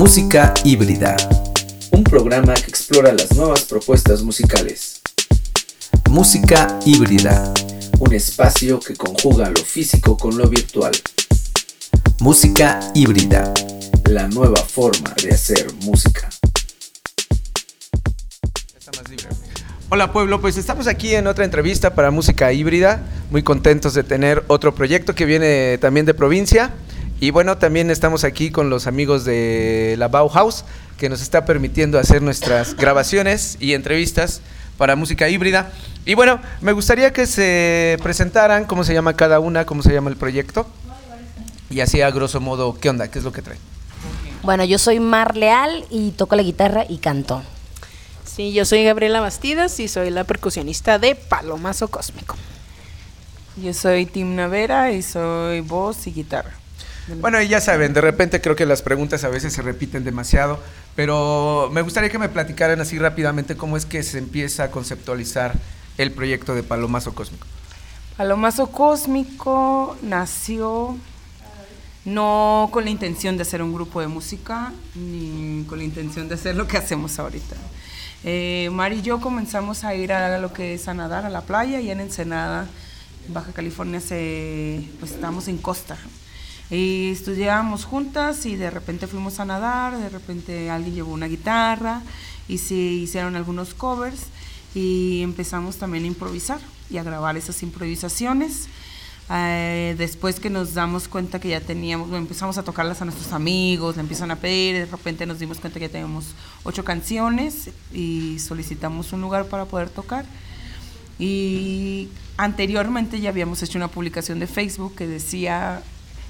Música híbrida, un programa que explora las nuevas propuestas musicales. Música híbrida, un espacio que conjuga lo físico con lo virtual. Música híbrida, la nueva forma de hacer música. Hola pueblo, pues estamos aquí en otra entrevista para Música Híbrida, muy contentos de tener otro proyecto que viene también de provincia. Y bueno, también estamos aquí con los amigos de la Bauhaus, que nos está permitiendo hacer nuestras grabaciones y entrevistas para Música Híbrida. Y bueno, me gustaría que se presentaran cómo se llama cada una, cómo se llama el proyecto. Y así a grosso modo, ¿qué onda? ¿Qué es lo que traen? Bueno, yo soy Mar Leal y toco la guitarra y canto. Sí, yo soy Gabriela Bastidas y soy la percusionista de Palomazo Cósmico. Yo soy Timna Vera y soy voz y guitarra. Bueno, y ya saben, de repente creo que las preguntas a veces se repiten demasiado, pero me gustaría que me platicaran así rápidamente cómo es que se empieza a conceptualizar el proyecto de Palomazo Cósmico. Palomazo Cósmico nació no con la intención de hacer un grupo de música, ni con la intención de hacer lo que hacemos ahorita. Mar y yo comenzamos a ir a lo que es a nadar a la playa, y en Ensenada, en Baja California, pues estábamos en costa. Y estudiábamos juntas y de repente fuimos a nadar, de repente alguien llevó una guitarra y se hicieron algunos covers y empezamos también a improvisar y a grabar esas improvisaciones. Después que nos damos cuenta que ya teníamos, empezamos a tocarlas a nuestros amigos, le empiezan a pedir, de repente nos dimos cuenta que ya teníamos 8 canciones y solicitamos un lugar para poder tocar. Y anteriormente ya habíamos hecho una publicación de Facebook que decía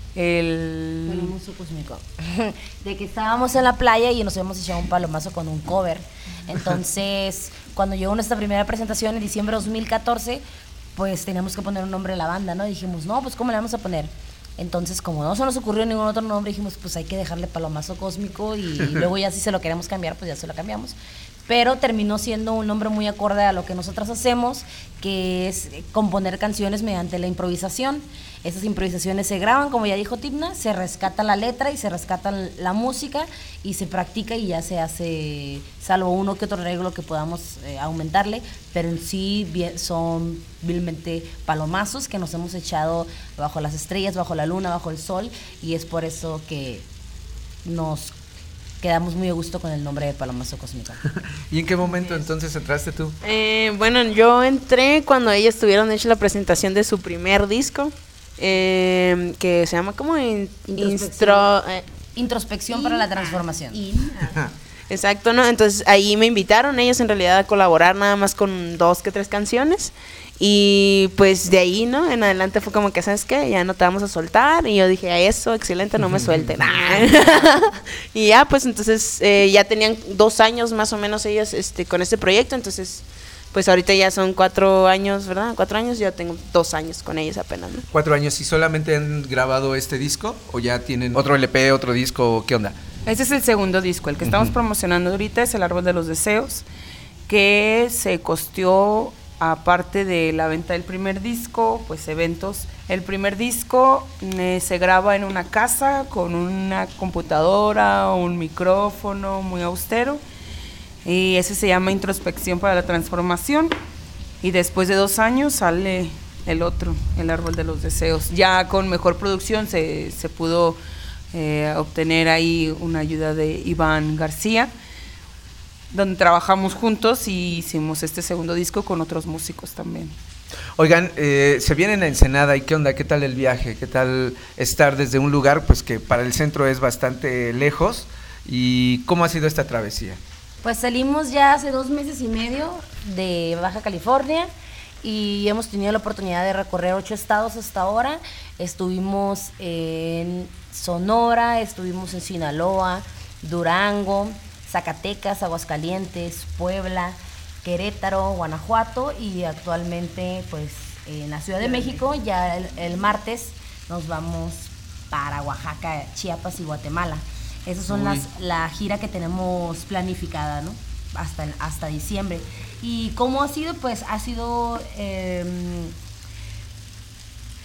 Palomazo Cósmico, de que estábamos en la playa y nos habíamos echado un palomazo con un cover. Entonces, cuando llegó nuestra primera presentación en diciembre de 2014, pues teníamos que poner un nombre a la banda, ¿no? Dijimos, no, pues ¿cómo le vamos a poner? Entonces, como no se nos ocurrió ningún otro nombre, dijimos, pues hay que dejarle Palomazo Cósmico y luego ya si se lo queremos cambiar, pues ya se lo cambiamos. Pero terminó siendo un nombre muy acorde a lo que nosotras hacemos, que es componer canciones mediante la improvisación. Esas improvisaciones se graban, como ya dijo Timna, se rescata la letra y se rescata la música y se practica y ya se hace, salvo uno que otro arreglo que podamos aumentarle, pero en sí son vilmente palomazos que nos hemos echado bajo las estrellas, bajo la luna, bajo el sol, y es por eso que nos quedamos muy a gusto con el nombre de Palomazo Cósmico. ¿Y en qué momento entonces entraste tú? Bueno, yo entré cuando ellas tuvieron hecho la presentación de su primer disco, que se llama como Introspección para la transformación. Exacto, ¿no? Entonces ahí me invitaron ellos en realidad a colaborar nada más con 2 que 3 canciones. Y pues de ahí, ¿no? En adelante fue como que, ¿sabes qué? Ya no te vamos a soltar. Y yo dije, a eso, excelente, no me suelten. Y ya, pues entonces ya tenían 2 años más o menos ellos con este proyecto. Entonces, pues ahorita ya son 4 años, ¿verdad? 4 años, yo tengo 2 años con ellos apenas, ¿no? 4 años, ¿y solamente han grabado este disco? ¿O ya tienen otro LP, otro disco? ¿Qué onda? Ese es el segundo disco, el que estamos promocionando ahorita es El Árbol de los Deseos, que se costeó, aparte de la venta del primer disco, pues eventos. El primer disco se graba en una casa con una computadora, un micrófono muy austero, y ese se llama Introspección para la Transformación, y después de 2 años sale el otro, El Árbol de los Deseos. Ya con mejor producción se pudo obtener ahí una ayuda de Iván García, donde trabajamos juntos y hicimos este segundo disco con otros músicos también. Oigan, se vienen a Ensenada, ¿y qué onda? ¿Qué tal el viaje? ¿Qué tal estar desde un lugar pues que para el centro es bastante lejos? ¿Y cómo ha sido esta travesía? Pues salimos ya hace 2 meses y medio de Baja California y hemos tenido la oportunidad de recorrer 8 estados hasta ahora. Estuvimos en Sonora, estuvimos en Sinaloa, Durango, Zacatecas, Aguascalientes, Puebla, Querétaro, Guanajuato, y actualmente pues en la Ciudad de México. Ya el martes nos vamos para Oaxaca, Chiapas y Guatemala. Esas son la gira que tenemos planificada, ¿no? Hasta diciembre. ¿Y cómo ha sido? Pues ha sido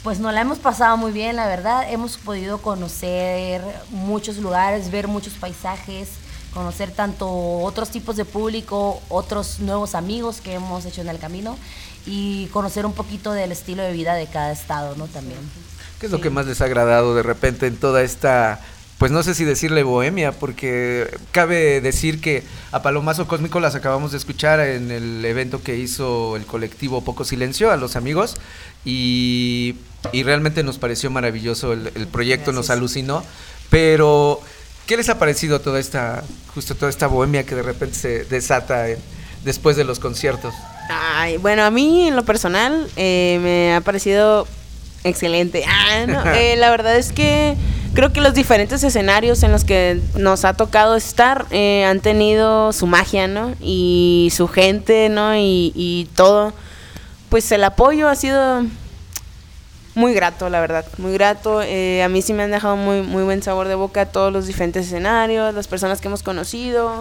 Pues nos la hemos pasado muy bien, la verdad. Hemos podido conocer muchos lugares, ver muchos paisajes, conocer tanto otros tipos de público, otros nuevos amigos que hemos hecho en el camino y conocer un poquito del estilo de vida de cada estado, ¿no? También. ¿Qué es lo que más les ha agradado de repente en toda esta, pues no sé si decirle bohemia, porque cabe decir que a Palomazo Cósmico las acabamos de escuchar en el evento que hizo el colectivo Poco Silencio, a los amigos, y realmente nos pareció maravilloso el proyecto, nos alucinó, pero ¿qué les ha parecido toda esta bohemia que de repente se desata después de los conciertos? Ay, bueno, a mí en lo personal me ha parecido excelente. La verdad es que creo que los diferentes escenarios en los que nos ha tocado estar han tenido su magia, ¿no? Y su gente, ¿no? Y todo. Pues el apoyo ha sido muy grato, la verdad, muy grato. A mí sí me han dejado muy, muy buen sabor de boca todos los diferentes escenarios, las personas que hemos conocido.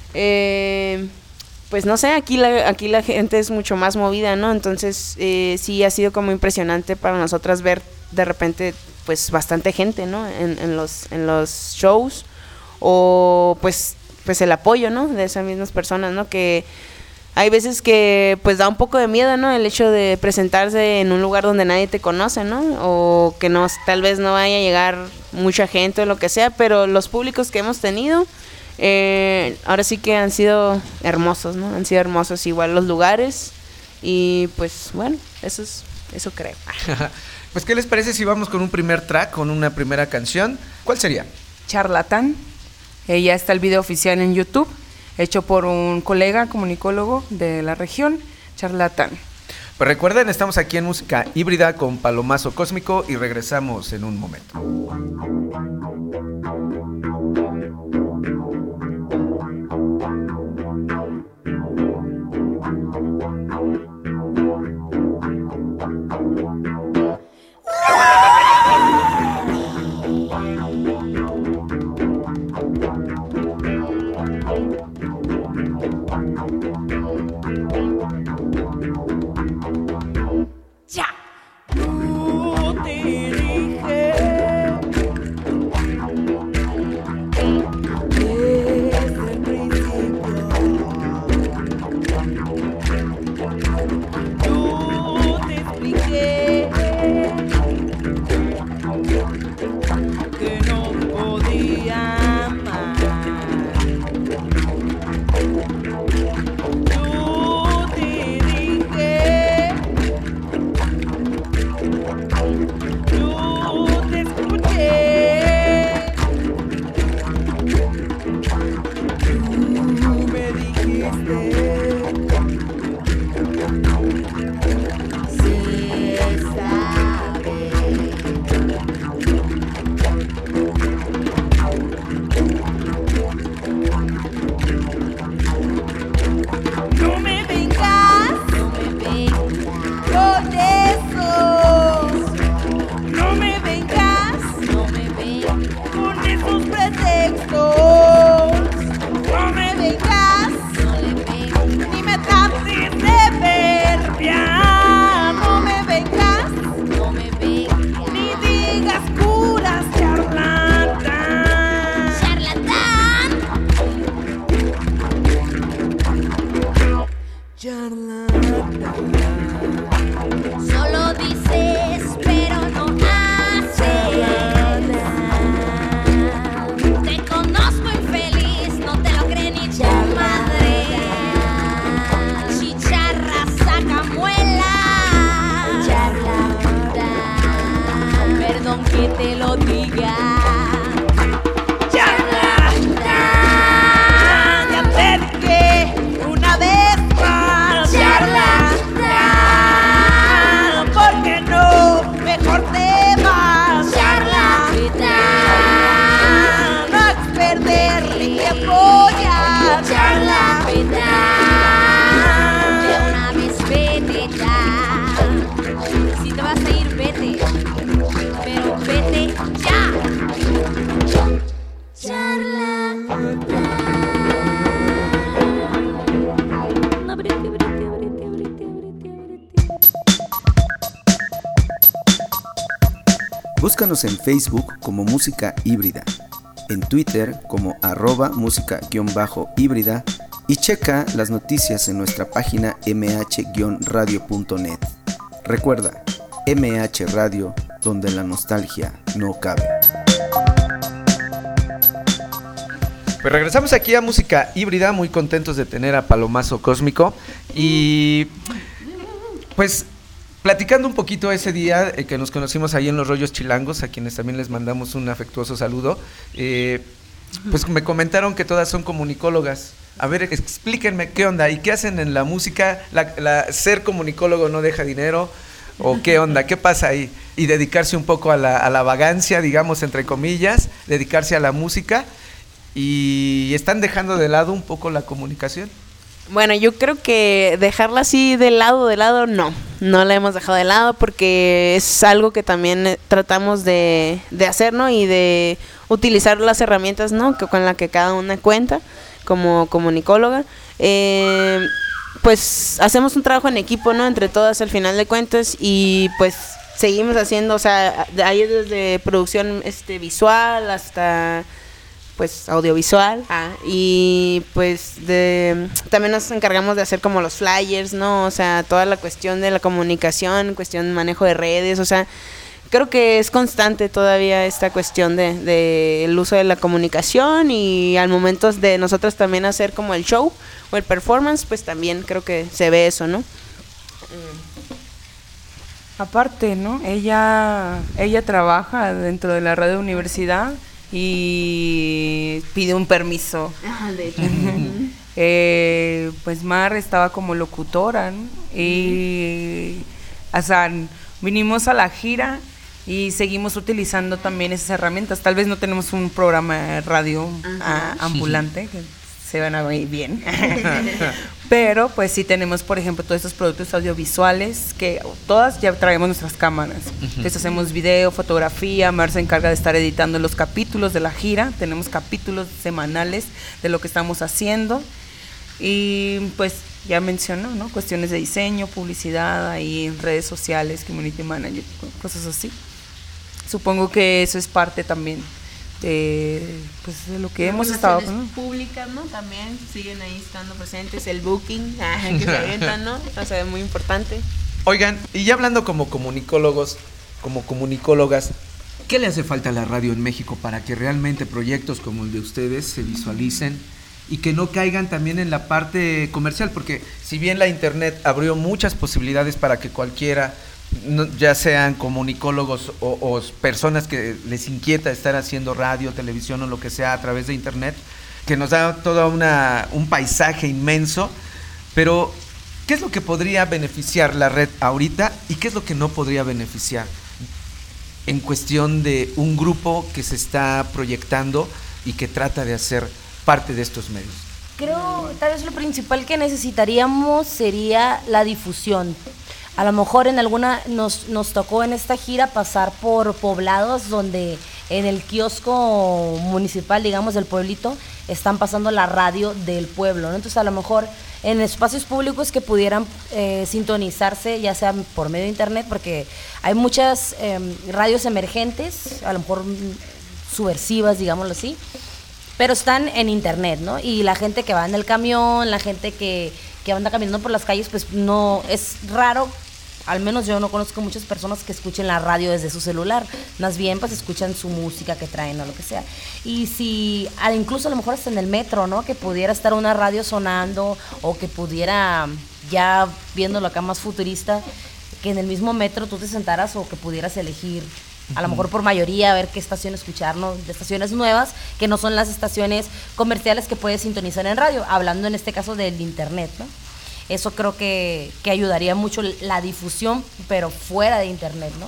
Pues no sé, aquí la gente es mucho más movida, ¿no? Entonces sí ha sido como impresionante para nosotras ver de repente pues bastante gente, ¿no? En los shows, o pues el apoyo, ¿no? De esas mismas personas, ¿no? Que hay veces que pues da un poco de miedo, ¿no? El hecho de presentarse en un lugar donde nadie te conoce, ¿no? O que tal vez no vaya a llegar mucha gente o lo que sea, pero los públicos que hemos tenido ahora sí que han sido hermosos, ¿no? Han sido hermosos igual los lugares y pues bueno, eso creo. Pues ¿qué les parece si vamos con un primer track, con una primera canción? ¿Cuál sería? Charlatán. Ya está el video oficial en YouTube, hecho por un colega comunicólogo de la región, Charlatán. Pues recuerden, estamos aquí en Música Híbrida con Palomazo Cósmico y regresamos en un momento. Búscanos en Facebook como Música Híbrida, en Twitter como @música_híbrida y checa las noticias en nuestra página mh-radio.net. Recuerda, MH Radio, donde la nostalgia no cabe. Pues regresamos aquí a Música Híbrida, muy contentos de tener a Palomazo Cósmico y pues platicando un poquito ese día que nos conocimos ahí en Los Rollos Chilangos, a quienes también les mandamos un afectuoso saludo, pues me comentaron que todas son comunicólogas. A ver, explíquenme qué onda y qué hacen en la música. ¿Ser comunicólogo no deja dinero? ¿O qué onda? ¿Qué pasa ahí? Y dedicarse un poco a la vagancia, digamos, entre comillas, dedicarse a la música. ¿Y están dejando de lado un poco la comunicación? Bueno, yo creo que dejarla así de lado, no la hemos dejado de lado porque es algo que también tratamos de hacer, ¿no? Y de utilizar las herramientas, ¿no? Con las que cada una cuenta como comunicóloga. Pues hacemos un trabajo en equipo, ¿no? Entre todas al final de cuentas y pues seguimos haciendo, o sea, ahí desde producción visual hasta pues audiovisual y pues también nos encargamos de hacer como los flyers, ¿no? O sea, toda la cuestión de la comunicación, cuestión de manejo de redes, o sea, creo que es constante todavía esta cuestión de el uso de la comunicación y al momento de nosotros también hacer como el show o el performance, pues también creo que se ve eso, ¿no? Aparte, ¿no? Ella trabaja dentro de la radio universidad y pide un permiso. De hecho. Pues Mar estaba como locutora, ¿no? Y o sea, vinimos a la gira y seguimos utilizando también esas herramientas. Tal vez no tenemos un programa de radio ambulante, que se van a oír bien. Pero pues sí tenemos, por ejemplo, todos estos productos audiovisuales que todas ya traemos nuestras cámaras. Entonces hacemos video, fotografía, Mar se encarga de estar editando los capítulos de la gira. Tenemos capítulos semanales de lo que estamos haciendo. Y pues ya mencionó, ¿no? Cuestiones de diseño, publicidad, ahí en redes sociales, community manager, cosas así. Supongo que eso es parte también pues de lo que hemos estado, ¿no? Públicas, ¿no? También siguen ahí estando presentes, el booking que se avientan, ¿no? O sea, es muy importante. Oigan, y ya hablando como comunicólogos, como comunicólogas, ¿qué le hace falta a la radio en México para que realmente proyectos como el de ustedes se visualicen y que no caigan también en la parte comercial? Porque si bien la internet abrió muchas posibilidades para que cualquiera, ya sean comunicólogos o personas que les inquieta estar haciendo radio, televisión o lo que sea a través de internet, que nos da todo un paisaje inmenso, pero ¿qué es lo que podría beneficiar la red ahorita y qué es lo que no podría beneficiar en cuestión de un grupo que se está proyectando y que trata de hacer parte de estos medios? Creo, tal vez lo principal que necesitaríamos sería la difusión. A lo mejor en alguna nos tocó en esta gira pasar por poblados donde en el kiosco municipal, digamos, del pueblito, están pasando la radio del pueblo, ¿no? Entonces a lo mejor en espacios públicos que pudieran sintonizarse, ya sea por medio de internet, porque hay muchas radios emergentes, a lo mejor subversivas, digámoslo así, pero están en internet, ¿no? Y la gente que va en el camión, la gente que anda caminando por las calles, pues no, es raro. Al menos yo no conozco muchas personas que escuchen la radio desde su celular, más bien pues escuchan su música que traen o lo que sea. Y si, incluso a lo mejor hasta en el metro, ¿no? Que pudiera estar una radio sonando o que pudiera, ya viéndolo acá más futurista, que en el mismo metro tú te sentaras o que pudieras elegir, a lo mejor por mayoría, a ver qué estación escuchar, ¿no? De estaciones nuevas, que no son las estaciones comerciales que puedes sintonizar en radio, hablando en este caso del internet, ¿no? Eso creo que ayudaría mucho la difusión, pero fuera de internet, ¿no?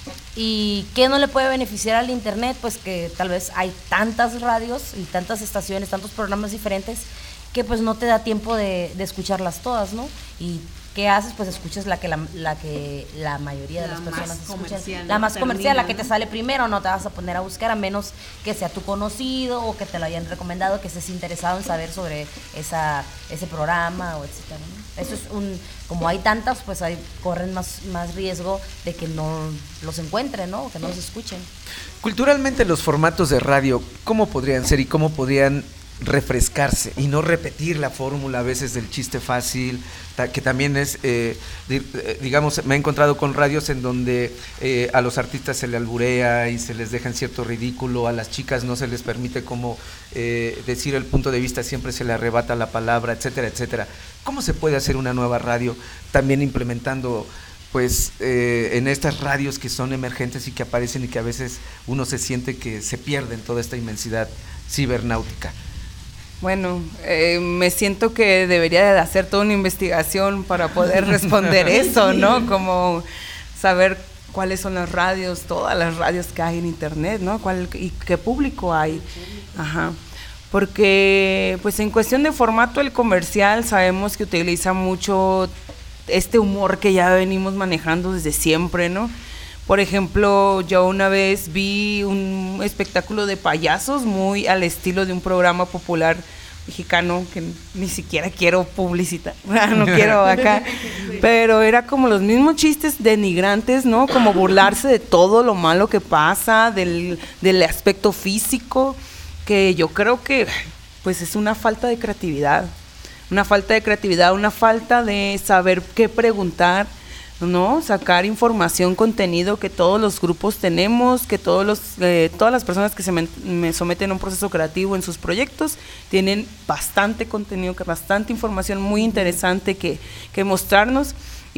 ¿Y qué no le puede beneficiar al internet? Pues que tal vez hay tantas radios y tantas estaciones, tantos programas diferentes, que pues no te da tiempo de escucharlas todas, ¿no? Y ¿qué haces? Pues escuchas la que la mayoría de las personas escuchan. La más termina, comercial, la que ¿no? te sale primero, no te vas a poner a buscar a menos que sea tu conocido o que te lo hayan recomendado, que estés interesado en saber sobre ese programa o etcétera, ¿no? Eso es como hay tantas, pues corren más riesgo de que no los encuentren, ¿no? O que no los escuchen. Culturalmente los formatos de radio, ¿cómo podrían ser y cómo podrían refrescarse y no repetir la fórmula a veces del chiste fácil, que también es, digamos, me he encontrado con radios en donde a los artistas se les alburea y se les deja en cierto ridículo, a las chicas no se les permite como decir el punto de vista, siempre se le arrebata la palabra, etcétera, etcétera. ¿Cómo se puede hacer una nueva radio también implementando pues en estas radios que son emergentes y que aparecen y que a veces uno se siente que se pierde en toda esta inmensidad cibernáutica? Bueno, me siento que debería de hacer toda una investigación para poder responder eso, ¿no? Como saber cuáles son las radios, todas las radios que hay en internet, ¿no? Y qué público hay. Ajá. Porque, pues en cuestión de formato, el comercial sabemos que utiliza mucho este humor que ya venimos manejando desde siempre, ¿no? Por ejemplo, yo una vez vi un espectáculo de payasos muy al estilo de un programa popular mexicano que ni siquiera quiero publicitar, no quiero acá, pero era como los mismos chistes denigrantes, ¿no? Como burlarse de todo lo malo que pasa, del aspecto físico, que yo creo que pues es una falta de creatividad, una falta de saber qué preguntar, ¿no? Sacar información, contenido que todos los grupos tenemos, que todas las personas que me someten a un proceso creativo en sus proyectos tienen bastante contenido, bastante información muy interesante que mostrarnos,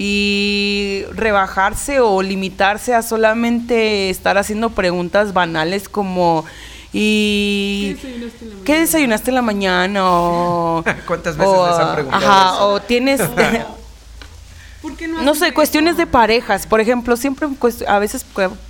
y rebajarse o limitarse a solamente estar haciendo preguntas banales como ¿y qué desayunaste en la mañana? O, ¿cuántas veces les han preguntado eso? O tienes no sé, cuestiones de parejas, por ejemplo, siempre a veces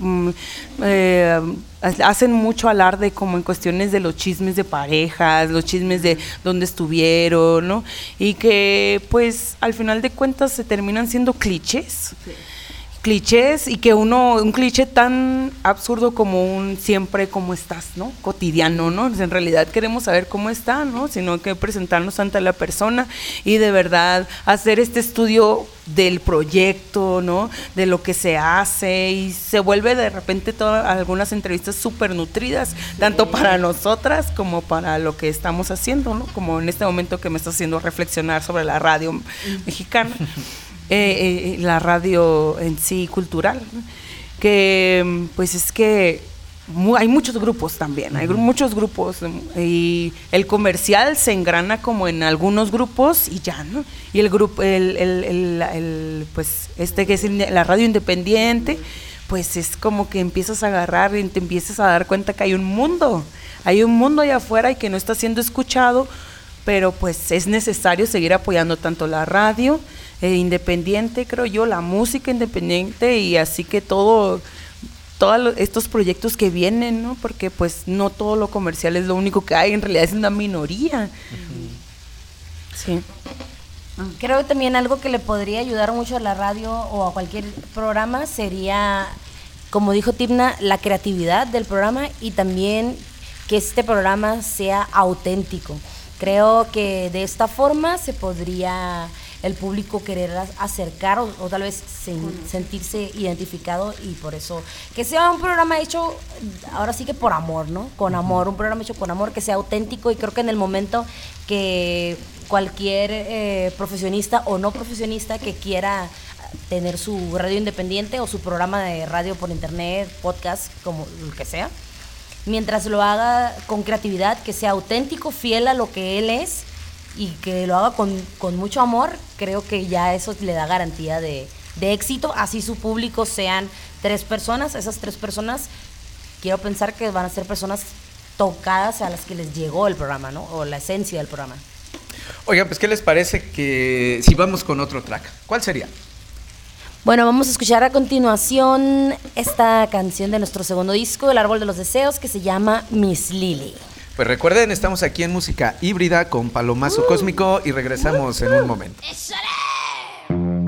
hacen mucho alarde como en cuestiones de los chismes de parejas, los chismes de dónde estuvieron, ¿no? Y que pues al final de cuentas se terminan siendo clichés. Sí. Clichés, y que un cliché tan absurdo como un siempre cómo estás, ¿no? Cotidiano, ¿no? En realidad queremos saber cómo está, ¿no? Sino que presentarnos ante la persona y de verdad hacer este estudio del proyecto, ¿no? De lo que se hace, y se vuelve de repente algunas entrevistas súper nutridas, tanto para nosotras como para lo que estamos haciendo, ¿no? Como en este momento que me está haciendo reflexionar sobre la radio mexicana. La radio en sí cultural, ¿no? Que pues es que hay muchos grupos también, hay muchos grupos, y el comercial se engrana como en algunos grupos y ya, ¿no? Y el grupo, pues que es la radio independiente, pues es como que empiezas a agarrar y te empiezas a dar cuenta que hay un mundo allá afuera y que no está siendo escuchado, pero pues es necesario seguir apoyando tanto la radio independiente, creo yo, la música independiente, y así que todos estos proyectos que vienen, ¿no? Porque pues no todo lo comercial es lo único que hay, en realidad es una minoría. Sí. Creo que también algo que le podría ayudar mucho a la radio o a cualquier programa sería, como dijo Tibna, la creatividad del programa, y también que este programa sea auténtico. Creo que de esta forma se podría el público querer acercar o tal vez sentirse identificado, y por eso que sea un programa hecho ahora sí que por amor, ¿no? Con amor, un programa hecho con amor, que sea auténtico, y creo que en el momento que cualquier profesionista o no profesionista que quiera tener su radio independiente o su programa de radio por internet, podcast, como lo que sea, mientras lo haga con creatividad, que sea auténtico, fiel a lo que él es, y que lo haga con mucho amor, creo que ya eso le da garantía de éxito. Así su público sean 3 personas, esas 3 personas quiero pensar que van a ser personas tocadas a las que les llegó el programa, ¿no? O la esencia del programa. Oigan, pues ¿qué les parece que si vamos con otro track? ¿Cuál sería? Bueno, vamos a escuchar a continuación esta canción de nuestro segundo disco, El Árbol de los Deseos, que se llama Miss Lily. Pues recuerden, estamos aquí en Música Híbrida con Palomazo Cósmico y regresamos en un momento.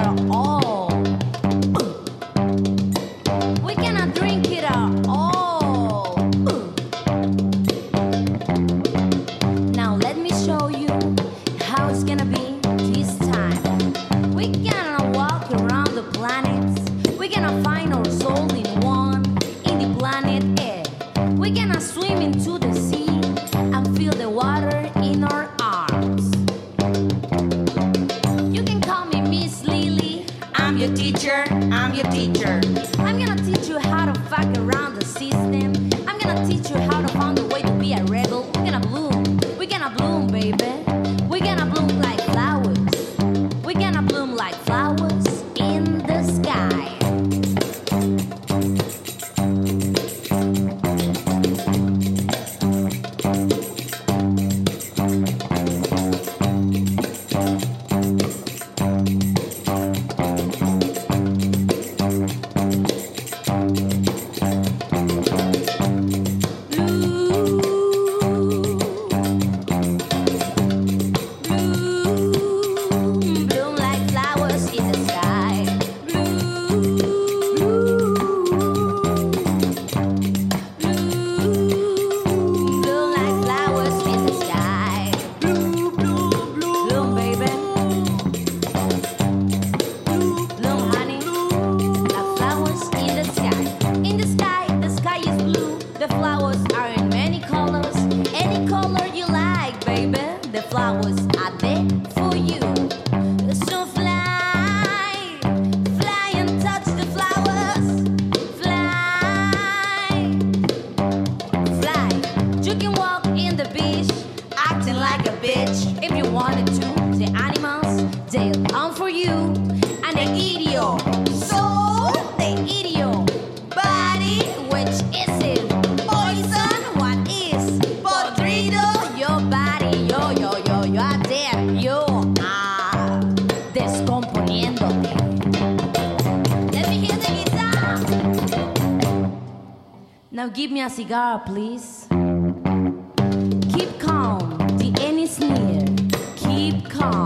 it all. We cannot drink it all. Now let me show you how it's gonna be this time. We gonna walk around the planets. We gonna find our soul in one, in the planet Earth. We gonna swim into the sea and feel the water in our arms. You can call me Miss Lily. I'm your teacher. I'm your teacher. I'm gonna teach you how to fuck around the system. I'm gonna teach you how to find a way to be a rebel. We're gonna bloom. We're gonna bloom, baby. We're gonna bloom like flowers. We're gonna bloom like flowers in the sky. Bloom like flowers in the sky. Bloom like flowers in the sky. Bloom, baby. Bloom, honey. Like flowers in the sky. In the sky is blue. The flowers are in many colors. Any color you like, baby. The flowers are there for you. So fly, fly and touch the flowers. Fly, fly. You can walk in the beach, acting like a bitch if you wanted to. The animals, they'll come for you, and they eat your soul. They eat your body, which is it? Poison. What is podrido? Your body, yo, are there. You are descomponiéndote. Let me hear the guitar. Now give me a cigar, please. Keep calm, the end is near. Keep calm.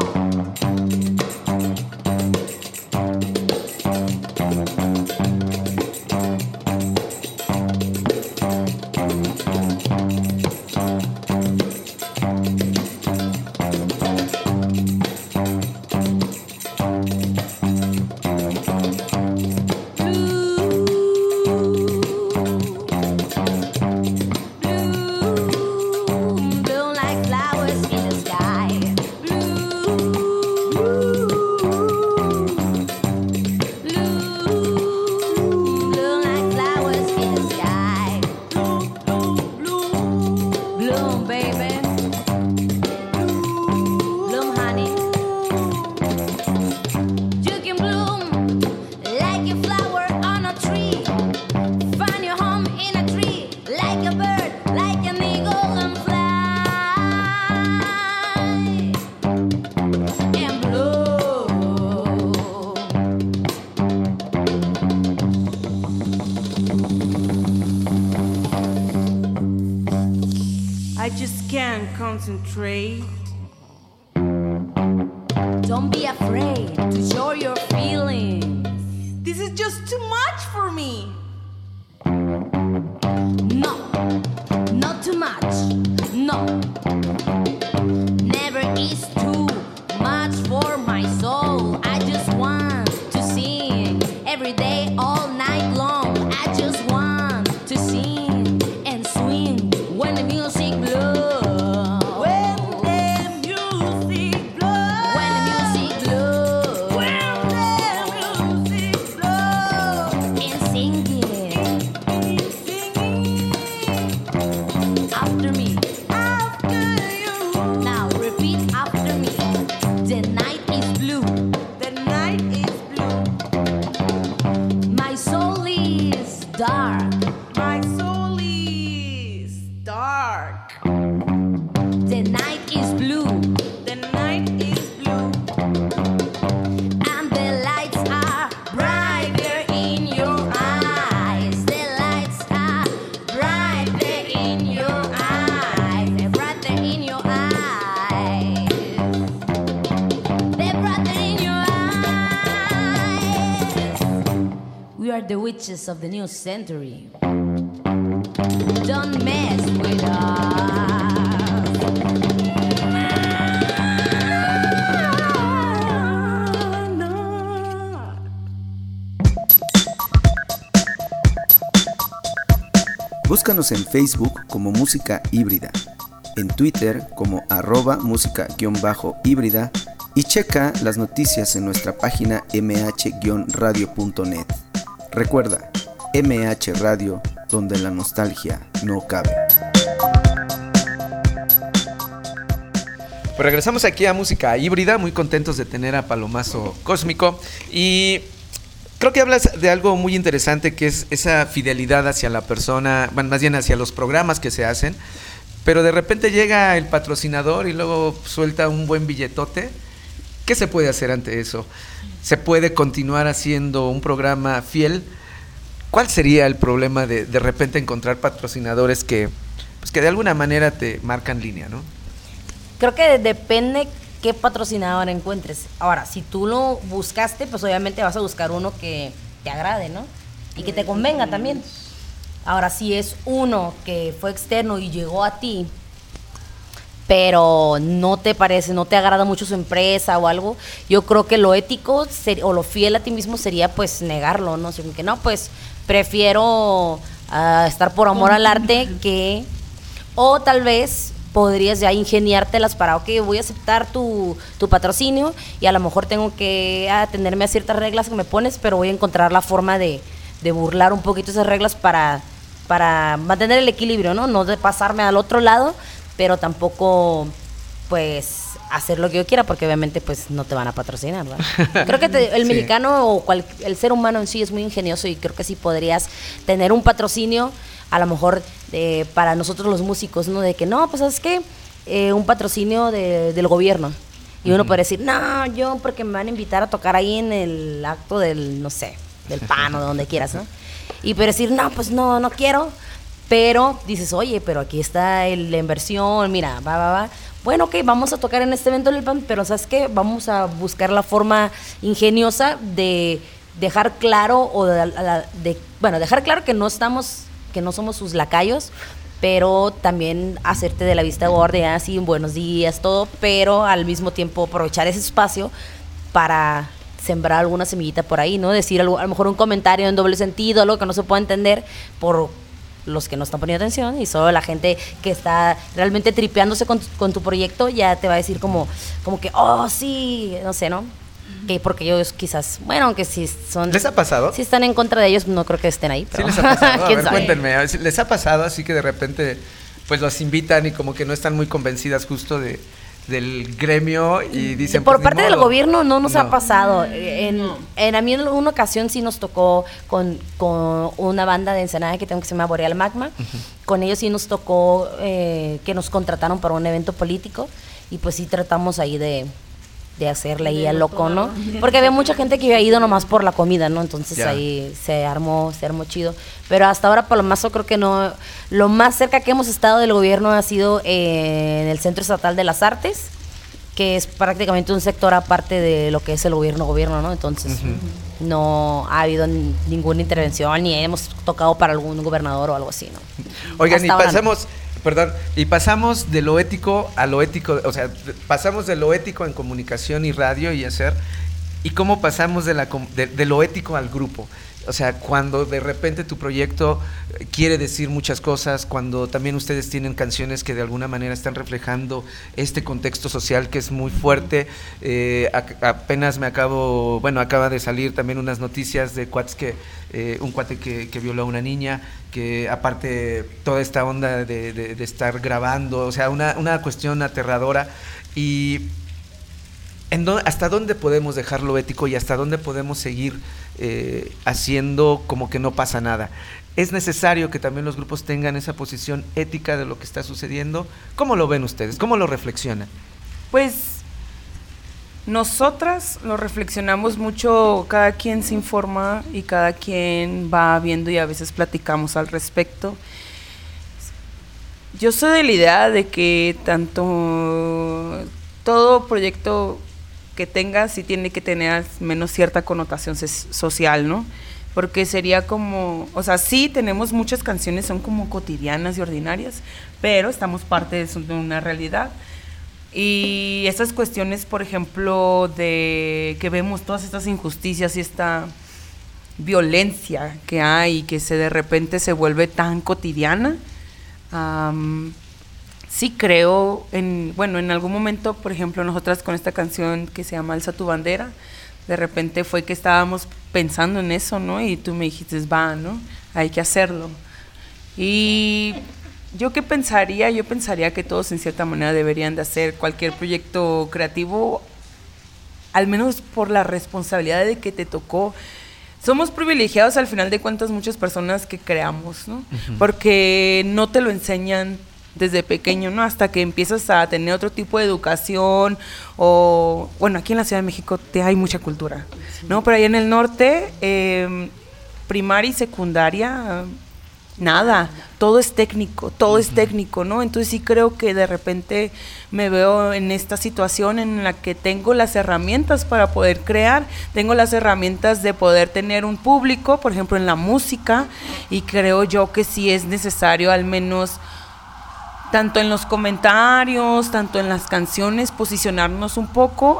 Bloom like flowers in the sky. Bloom like flowers in the sky. Bloom, baby. Bloom, honey. You can bloom like a flower on a tree. Find your home in a tree, like a bird, like an eagle, and fly and bloom. I just can't concentrate. Don't be afraid to show your feelings. This is just too much for me. No, not too much. No, never is too much for my soul. I just want to sing every day, all night long. I just want to sing and swing when the music blows. When the music blows. When the music blows. When the music blows. And singing. After me. After are the witches of the new century. Don't mess with us. Búscanos en Facebook como Música Híbrida, en Twitter como @música_híbrida y checa las noticias en nuestra página mh-radio.net. Recuerda, MH Radio, donde la nostalgia no cabe. Pues regresamos aquí a Música Híbrida, muy contentos de tener a Palomazo Cósmico y creo que hablas de algo muy interesante que es esa fidelidad hacia la persona, bueno, más bien hacia los programas que se hacen, pero de repente llega el patrocinador y luego suelta un buen billetote. ¿Qué se puede hacer ante eso? ¿Se puede continuar haciendo un programa fiel? ¿Cuál sería el problema de repente encontrar patrocinadores que de alguna manera te marcan línea, ¿no? Creo que depende qué patrocinador encuentres. Ahora, si tú lo buscaste, pues obviamente vas a buscar uno que te agrade, ¿no? Y que te convenga también. Ahora, si es uno que fue externo y llegó a ti, pero no te parece, no te agrada mucho su empresa o algo, yo creo que lo ético o lo fiel a ti mismo sería pues negarlo, ¿no? O sea, que no, pues prefiero estar por amor al arte que... O tal vez podrías ya ingeniártelas para, ok, voy a aceptar tu patrocinio y a lo mejor tengo que atenderme a ciertas reglas que me pones, pero voy a encontrar la forma de burlar un poquito esas reglas para mantener el equilibrio, ¿no? No de pasarme al otro lado, pero tampoco, pues, hacer lo que yo quiera, porque obviamente, pues, no te van a patrocinar, ¿verdad? Creo que el mexicano o el ser humano en sí es muy ingenioso y creo que sí podrías tener un patrocinio, a lo mejor para nosotros los músicos, ¿no? De que, no, pues, ¿sabes qué? Un patrocinio del gobierno. Y uno puede decir, no, yo porque me van a invitar a tocar ahí en el acto del, no sé, del PAN o de donde quieras, ¿no? Y puede decir, no, pues, no quiero. Pero dices, oye, pero aquí está la inversión, mira, va. Bueno, ok, vamos a tocar en este evento del PAN, pero ¿sabes qué? Vamos a buscar la forma ingeniosa de dejar claro dejar claro que no somos sus lacayos, pero también hacerte de la vista gorda, así, buenos días, todo, pero al mismo tiempo aprovechar ese espacio para sembrar alguna semillita por ahí, ¿no? Decir algo, a lo mejor un comentario en doble sentido, algo que no se pueda entender por los que no están poniendo atención, y solo la gente que está realmente tripeándose con tu proyecto ya te va a decir como que, oh, sí, no sé, ¿no? Que porque ellos quizás, bueno, aunque si son... ¿Les ha pasado? Si están en contra de ellos, no creo que estén ahí. Pero... Sí les ha pasado, a ver, sabe? cuéntenme, ¿les ha pasado así que de repente pues los invitan y como que no están muy convencidas justo del gremio y dicen... Por pues, parte del gobierno no nos ha pasado. A mí en una ocasión sí nos tocó con una banda de Ensenada que se llama Boreal Magma. Con ellos sí nos tocó que nos contrataron para un evento político y pues sí tratamos ahí de hacerle ahí al loco, ¿no? Porque había mucha gente que había ido nomás por la comida, ¿no? Entonces ahí se armó chido. Pero hasta ahora, Palomazo, creo que no. Lo más cerca que hemos estado del gobierno ha sido en el Centro Estatal de las Artes, que es prácticamente un sector aparte de lo que es el gobierno, ¿no? Entonces no ha habido ninguna intervención, ni hemos tocado para algún gobernador o algo así, ¿no? Oigan, hasta y pasamos... Perdón, y pasamos de lo ético a lo ético, o sea, pasamos de lo ético en comunicación y radio y hacer, y cómo pasamos de lo ético al grupo. O sea, cuando de repente tu proyecto quiere decir muchas cosas, cuando también ustedes tienen canciones que de alguna manera están reflejando este contexto social que es muy fuerte. Apenas acaba de salir también unas noticias de un cuate que violó a una niña, que aparte toda esta onda de estar grabando, o sea, una cuestión aterradora. Y ¿hasta dónde podemos dejar lo ético y hasta dónde podemos seguir haciendo como que no pasa nada? ¿Es necesario que también los grupos tengan esa posición ética de lo que está sucediendo? ¿Cómo lo ven ustedes? ¿Cómo lo reflexionan? Pues nosotras lo reflexionamos mucho, cada quien se informa y cada quien va viendo y a veces platicamos al respecto. Yo soy de la idea de que todo proyecto que tenga sí tiene que tener al menos cierta connotación social, ¿no? porque sería como, o sea, sí tenemos muchas canciones, son como cotidianas y ordinarias, pero estamos parte de una realidad. Y estas cuestiones, por ejemplo, de que vemos todas estas injusticias y esta violencia que hay, que de repente se vuelve tan cotidiana, sí creo, en algún momento, por ejemplo, nosotras con esta canción que se llama Alza tu bandera, de repente fue que estábamos pensando en eso, ¿no? Y tú me dijiste, ¿no? Hay que hacerlo. Y yo pensaría que todos en cierta manera deberían de hacer cualquier proyecto creativo, al menos por la responsabilidad de que te tocó. Somos privilegiados al final de cuentas muchas personas que creamos, ¿no? Uh-huh. Porque no te lo enseñan desde pequeño, ¿no? Hasta que empiezas a tener otro tipo de educación o, bueno, aquí en la Ciudad de México hay mucha cultura, ¿no? Pero ahí en el norte, primaria y secundaria, nada, todo es técnico, ¿no? Entonces sí creo que de repente me veo en esta situación en la que tengo las herramientas para poder crear, tengo las herramientas de poder tener un público, por ejemplo, en la música, y creo yo que sí es necesario al menos tanto en los comentarios, tanto en las canciones, posicionarnos un poco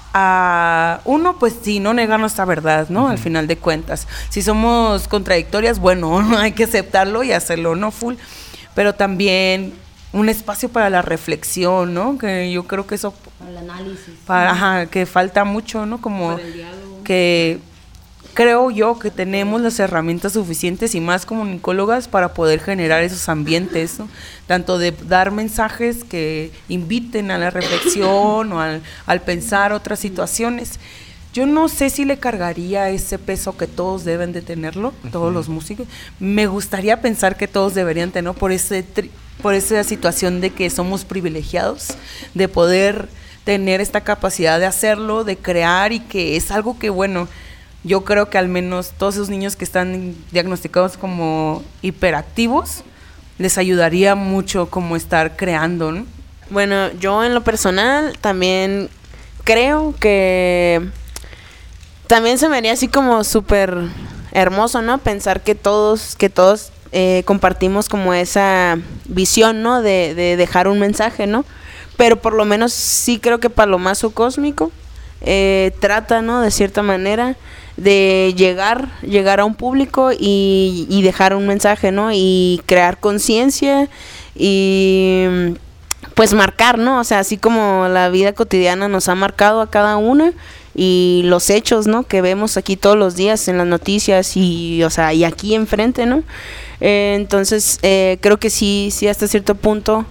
a uno, pues sí, no negar nuestra verdad, ¿no? Uh-huh. Al final de cuentas. Si somos contradictorias, bueno, hay que aceptarlo y hacerlo, ¿no? Full. Pero también un espacio para la reflexión, ¿no? Que yo creo que eso... Para el análisis. Que falta mucho, ¿no? Como para el diálogo. Que creo yo que tenemos las herramientas suficientes y más comunicólogas para poder generar esos ambientes, ¿no? Tanto de dar mensajes que inviten a la reflexión o al pensar otras situaciones. Yo no sé si le cargaría ese peso que todos deben de tenerlo, todos los músicos. Me gustaría pensar que todos deberían tenerlo por esa situación de que somos privilegiados, de poder tener esta capacidad de hacerlo, de crear, y que es algo que, bueno, yo creo que al menos todos esos niños que están diagnosticados como hiperactivos, les ayudaría mucho como estar creando, ¿no? Bueno, yo en lo personal también creo que también se me haría así como súper hermoso, ¿no? Pensar que todos compartimos como esa visión, ¿no? De dejar un mensaje, ¿no? Pero por lo menos sí creo que Palomazo Cósmico trata, ¿no? De cierta manera de llegar a un público y dejar un mensaje, ¿no? Y crear conciencia y pues marcar, ¿no? O sea, así como la vida cotidiana nos ha marcado a cada una, y los hechos, ¿no? Que vemos aquí todos los días en las noticias y, o sea, y aquí enfrente, ¿no? Entonces, creo que sí hasta cierto punto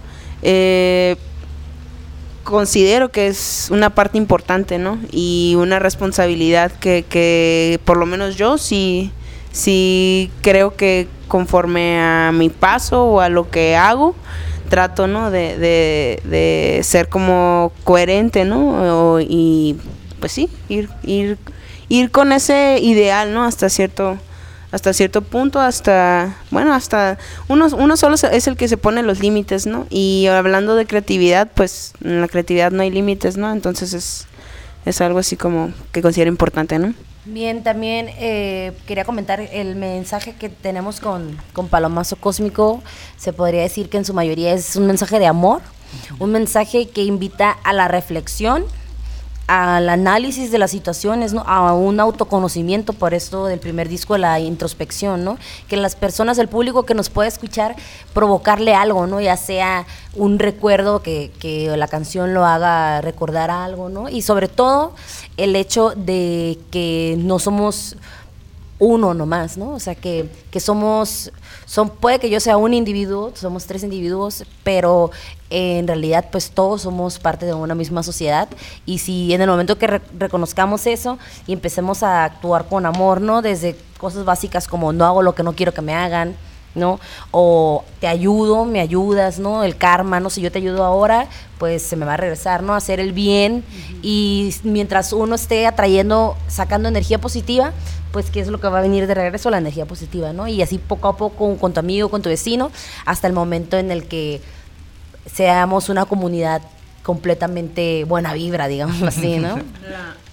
considero que es una parte importante, ¿no? Y una responsabilidad que por lo menos yo sí creo que conforme a mi paso o a lo que hago, trato, ¿no? de ser como coherente, ¿no? Y pues sí, ir con ese ideal, ¿no? Hasta cierto punto, hasta uno solo es el que se pone los límites, ¿no? Y hablando de creatividad, pues en la creatividad no hay límites, ¿no? Entonces es algo así como que considero importante, ¿no? Bien, también quería comentar el mensaje que tenemos con Palomazo Cósmico. Se podría decir que en su mayoría es un mensaje de amor, un mensaje que invita a la reflexión, al análisis de las situaciones, ¿no? A un autoconocimiento, por esto del primer disco, la introspección, ¿no? Que las personas, el público que nos puede escuchar, provocarle algo, ¿no? Ya sea un recuerdo, que la canción lo haga recordar algo, ¿no? Y sobre todo el hecho de que no somos uno nomás, ¿no? O sea, que puede que yo sea un individuo, somos 3 individuos, pero en realidad pues todos somos parte de una misma sociedad, y si en el momento que reconozcamos eso y empecemos a actuar con amor, ¿no? Desde cosas básicas como no hago lo que no quiero que me hagan, ¿no? O te ayudo, me ayudas, ¿no? El karma, ¿no? Si yo te ayudo ahora, pues se me va a regresar, ¿no? Hacer el bien, y mientras uno esté sacando energía positiva, pues qué es lo que va a venir de regreso, la energía positiva, ¿no? Y así poco a poco con tu amigo, con tu vecino, hasta el momento en el que seamos una comunidad completamente buena vibra, digamos así, ¿no?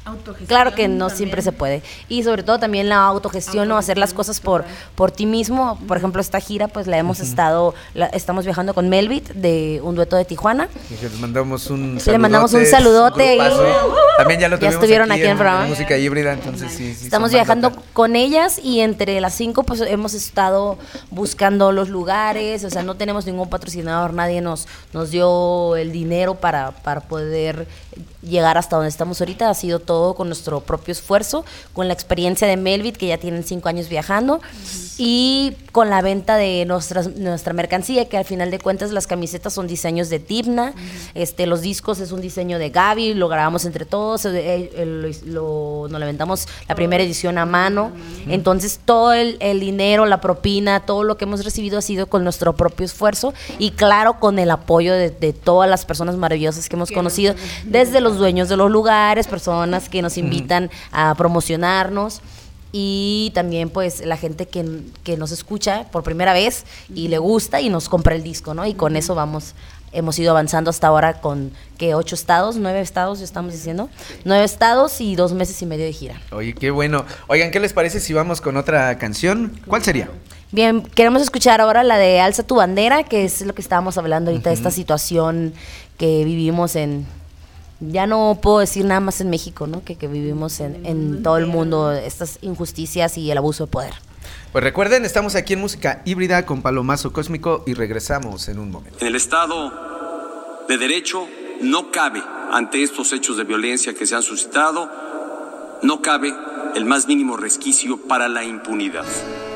Autogestión. Claro que no también. siempre se puede. Y sobre todo también la autogestión o hacer las cosas por ti mismo. Por ejemplo, esta gira pues la hemos estamos viajando con Melvit de un dueto de Tijuana. Y que les mandamos un saludote. Le mandamos un saludote. También ya lo tuvimos estuvieron aquí en el programa. Música Híbrida, entonces sí. Estamos son viajando bandota. con ellas y entre las 5 pues hemos estado buscando los lugares, o sea, no tenemos ningún patrocinador, nadie nos dio el dinero para poder llegar hasta donde estamos ahorita, ha sido todo con nuestro propio esfuerzo, con la experiencia de Melvit, que ya tienen 5 años viajando, y con la venta de nuestra mercancía, que al final de cuentas las camisetas son diseños de Tibna, los discos es un diseño de Gaby, lo grabamos entre todos, nos lo aventamos la primera edición a mano, entonces todo el dinero, la propina, todo lo que hemos recibido ha sido con nuestro propio esfuerzo y claro con el apoyo de todas las personas maravillosas que hemos conocido, desde los dueños de los lugares, personas que nos invitan a promocionarnos y también pues la gente que nos escucha por primera vez y le gusta y nos compra el disco, ¿no? Y con eso hemos ido avanzando hasta ahora con, ¿qué? 8 estados, 9 estados, ya estamos diciendo. 9 estados y 2 meses y medio de gira. Oye, qué bueno. Oigan, ¿qué les parece si vamos con otra canción? ¿Cuál sería? Bien, queremos escuchar ahora la de Alza tu bandera, que es lo que estábamos hablando ahorita, de esta situación que vivimos ya no puedo decir nada más en México, ¿no? Que vivimos en todo el mundo, estas injusticias y el abuso de poder. Pues recuerden, estamos aquí en Música Híbrida con Palomazo Cósmico y regresamos en un momento. En el Estado de Derecho no cabe, ante estos hechos de violencia que se han suscitado, no cabe el más mínimo resquicio para la impunidad.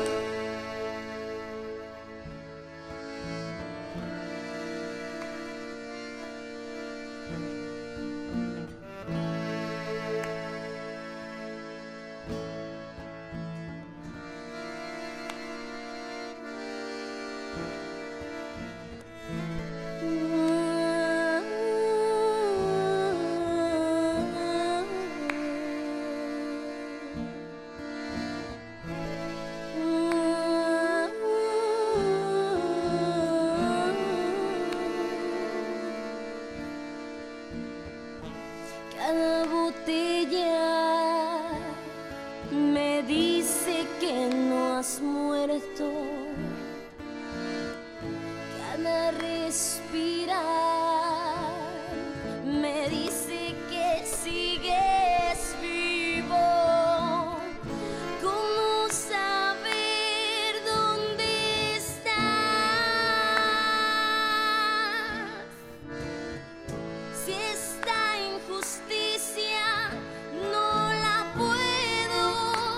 Cada botella me dice que no has muerto. Cada respirar me dice que sigues vivo. ¿Cómo saber dónde estás? Si esta injusticia no la puedo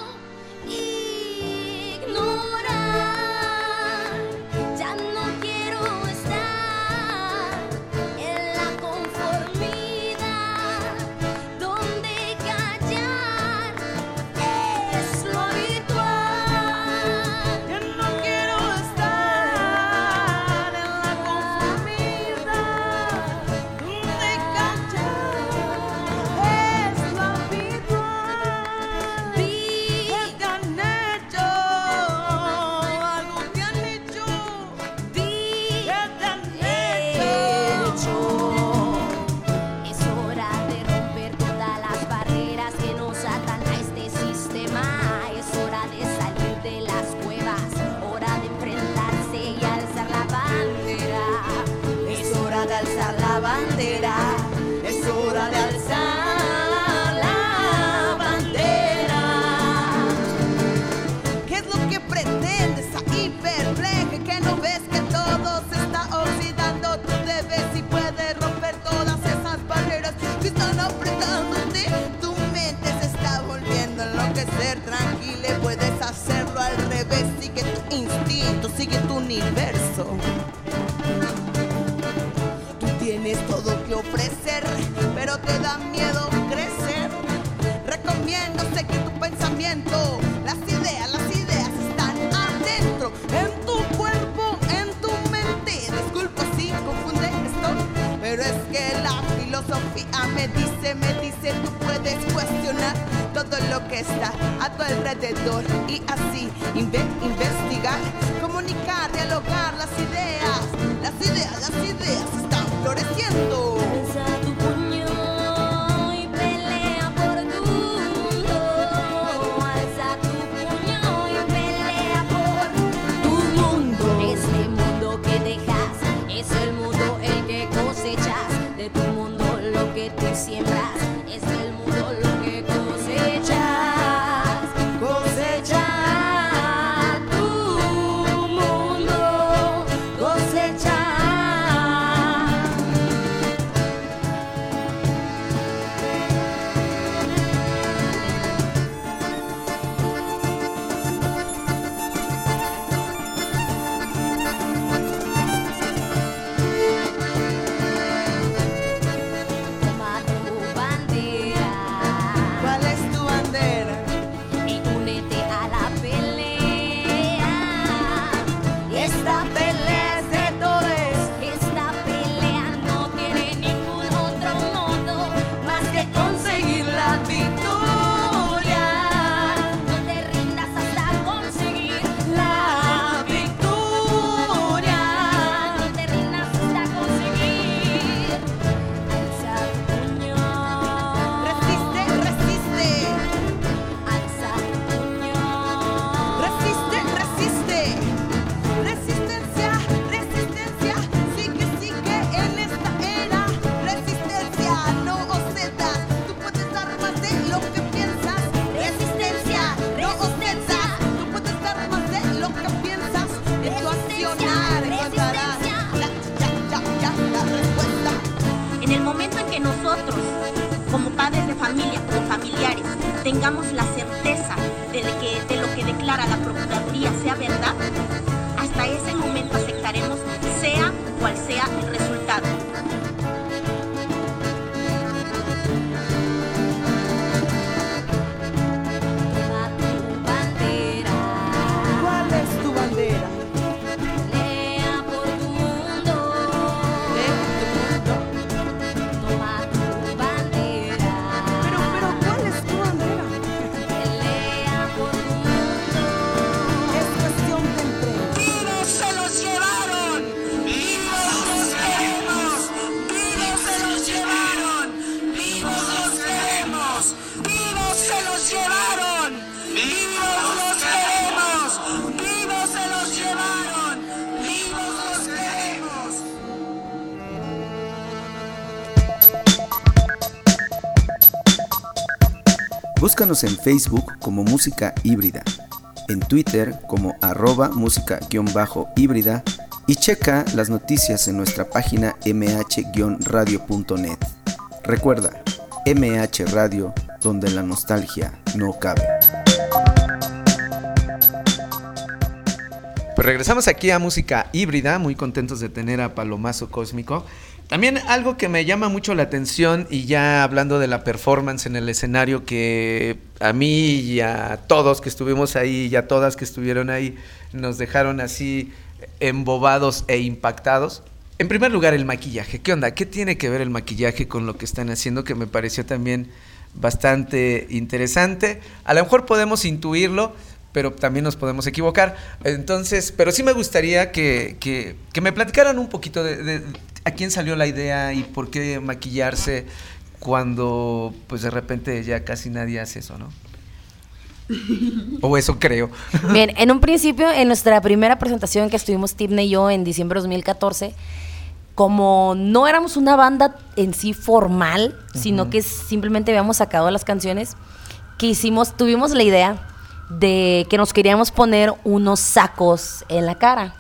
ignorar, ya no quiero estar en la conformidad, donde callar es lo habitual. Ya no quiero estar en la conformidad, donde callar es lo habitual. ¿Qué te han hecho? Algo te han hecho. ¿Qué te han hecho? Es hora de romper todas las barreras que nos atan a este sistema. Es hora de salir de las cuevas, hora de enfrentarse y alzar la bandera. Es hora de alzar la bandera. Es hora de alzar la bandera. ¿Qué es lo que pretendes ahí, perpleje? Que no ves que todo se está olvidando. Tú debes y puedes romper todas esas barreras que están apretándote. Tu mente se está volviendo a enloquecer. Tranquila, puedes hacerlo al revés. Sigue tu instinto, sigue tu universo. Tú tienes todo que ofrecer, pero te da miedo crecer. Recomiendo seguir tu pensamiento. Las ideas están adentro, en tu cuerpo, en tu mente. Disculpa si confunde esto, pero es que la filosofía me dice, tú puedes cuestionar todo lo que está a tu alrededor y así investigar, comunicar, dialogar las ideas están floreciendo. Alza tu puño y pelea por tu tengamos la certeza de lo que declara la Procuraduría sea verdad, hasta ese momento aceptaremos sea cual sea el resultado. ¿Cuál es tu bandera? Lea por tu mundo, toma tu bandera. Pero, ¿cuál es tu bandera? Lea por tu mundo. Es cuestión de empleo. ¡Vivos se los llevaron! ¡Vivos los queremos! ¡Vivos se los llevaron! ¡Vivos los queremos! ¡Vivos se los llevaron! ¡Vivos los queremos! ¡Vivos se los llevaron! ¡Vivos los queremos! Búscanos en Facebook como Música Híbrida, en Twitter como @música_híbrida y checa las noticias en nuestra página mh-radio.net. Recuerda, MH Radio, donde la nostalgia no cabe. Pues regresamos aquí a Música Híbrida, muy contentos de tener a Palomazo Cósmico. También algo que me llama mucho la atención, y ya hablando de la performance en el escenario, que a mí y a todos que estuvimos ahí y a todas que estuvieron ahí nos dejaron así embobados e impactados. En primer lugar, el maquillaje. ¿Qué onda? ¿Qué tiene que ver el maquillaje con lo que están haciendo? Que me pareció también bastante interesante. A lo mejor podemos intuirlo, pero también nos podemos equivocar. Entonces, pero sí me gustaría que me platicaran un poquito de a quién salió la idea y por qué maquillarse cuando pues de repente ya casi nadie hace eso, ¿no? O eso creo. Bien, en un principio, en nuestra primera presentación que estuvimos Tibne y yo en diciembre de 2014, como no éramos una banda en sí formal, sino que simplemente habíamos sacado las canciones, tuvimos la idea de que nos queríamos poner unos sacos en la cara.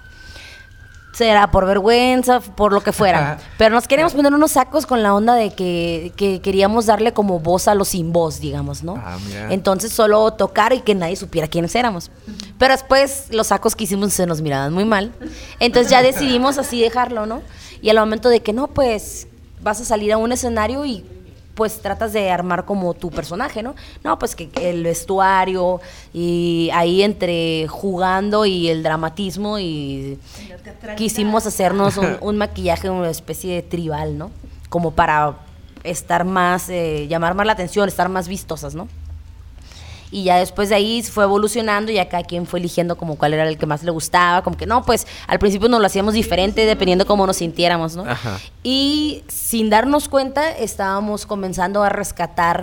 Será por vergüenza, por lo que fuera. Pero nos queríamos poner unos sacos con la onda de que queríamos darle como voz a los sin voz, digamos, ¿no? Entonces solo tocar y que nadie supiera quiénes éramos. Pero después los sacos que hicimos se nos miraban muy mal. Entonces ya decidimos así dejarlo, ¿no? Y al momento de que no, pues vas a salir a un escenario y pues tratas de armar como tu personaje, ¿no? No, pues que el vestuario y ahí entre jugando y el dramatismo y quisimos hacernos un maquillaje, una especie de tribal, ¿no? Como para estar más, llamar más la atención, estar más vistosas, ¿no? Y ya después de ahí fue evolucionando y ya cada quien fue eligiendo como cuál era el que más le gustaba, como que no, pues al principio nos lo hacíamos diferente dependiendo cómo nos sintiéramos, ¿no? Ajá. Y sin darnos cuenta estábamos comenzando a rescatar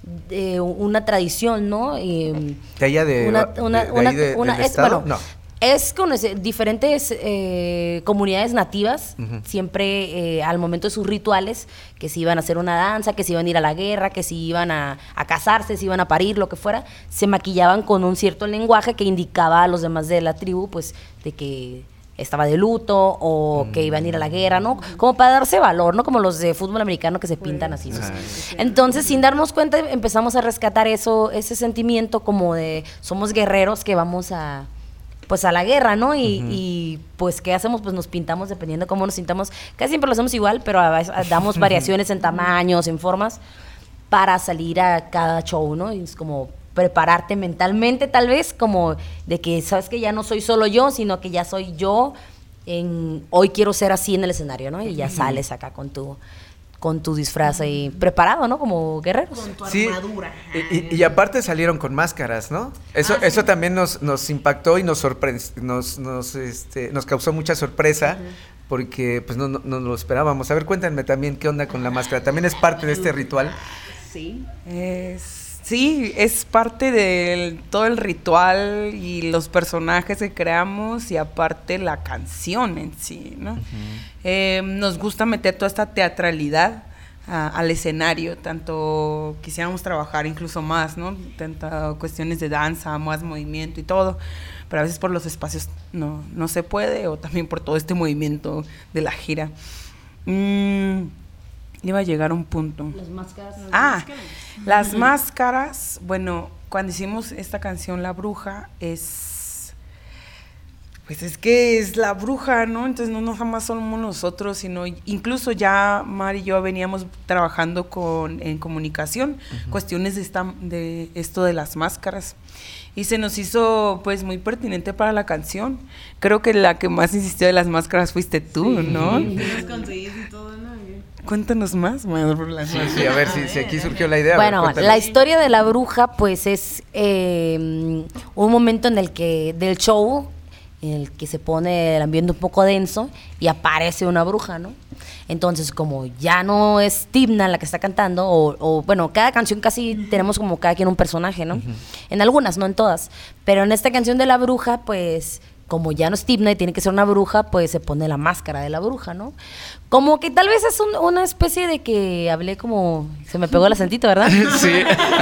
una tradición, ¿no? De allá del estado, bueno, no. Es con diferentes comunidades nativas, siempre al momento de sus rituales, que si iban a hacer una danza, que si iban a ir a la guerra, que si iban a casarse, si iban a parir, lo que fuera, se maquillaban con un cierto lenguaje que indicaba a los demás de la tribu, pues, de que estaba de luto o que iban a ir a la guerra, ¿no? Como para darse valor, ¿no? Como los de fútbol americano que se pintan así. Entonces, sin darnos cuenta, empezamos a rescatar ese sentimiento como de somos guerreros que vamos a la guerra, ¿no? Y pues, ¿qué hacemos? Pues nos pintamos dependiendo de cómo nos sintamos. Casi siempre lo hacemos igual, pero a veces damos variaciones en tamaños, en formas, para salir a cada show, ¿no? Y es como prepararte mentalmente, tal vez, como de que, ¿sabes que ya no soy solo yo, sino que ya soy yo, hoy quiero ser así en el escenario, ¿no? Y ya sales acá con tu disfraz ahí preparado, ¿no? Como guerreros. Con tu armadura. Y aparte salieron con máscaras, ¿no? Eso también nos impactó y nos causó mucha sorpresa, porque pues no lo esperábamos. A ver, cuéntenme también qué onda con la máscara. ¿También es parte de este ritual? Sí. Sí, es parte de todo el ritual y los personajes que creamos y aparte la canción en sí, ¿no? Nos gusta meter toda esta teatralidad al escenario, tanto quisiéramos trabajar incluso más, ¿no? Tanto cuestiones de danza, más movimiento y todo, pero a veces por los espacios no se puede, o también por todo este movimiento de la gira. iba a llegar a un punto. Las máscaras. Las máscaras, bueno, cuando hicimos esta canción La Bruja, pues es que es la bruja, ¿no? Entonces no jamás somos nosotros, sino incluso ya Mar y yo veníamos trabajando en comunicación, cuestiones de esto de las máscaras. Y se nos hizo pues muy pertinente para la canción. Creo que la que más insistió de las máscaras fuiste tú, ¿no? Sí, las conseguís y todo, ¿no? Cuéntanos más, Mar, por las máscaras. Sí, a ver si aquí surgió la idea. Bueno, la historia de la bruja pues es un momento en el que del show en el que se pone el ambiente un poco denso y aparece una bruja, ¿no? Entonces, como ya no es Tibna la que está cantando, o bueno, cada canción casi tenemos como cada quien un personaje, ¿no? En algunas, no en todas. Pero en esta canción de la bruja, pues, como ya no es Tibna y tiene que ser una bruja, pues se pone la máscara de la bruja, ¿no? Como que tal vez es una especie de que hablé como... Se me pegó el acentito, ¿verdad? Sí.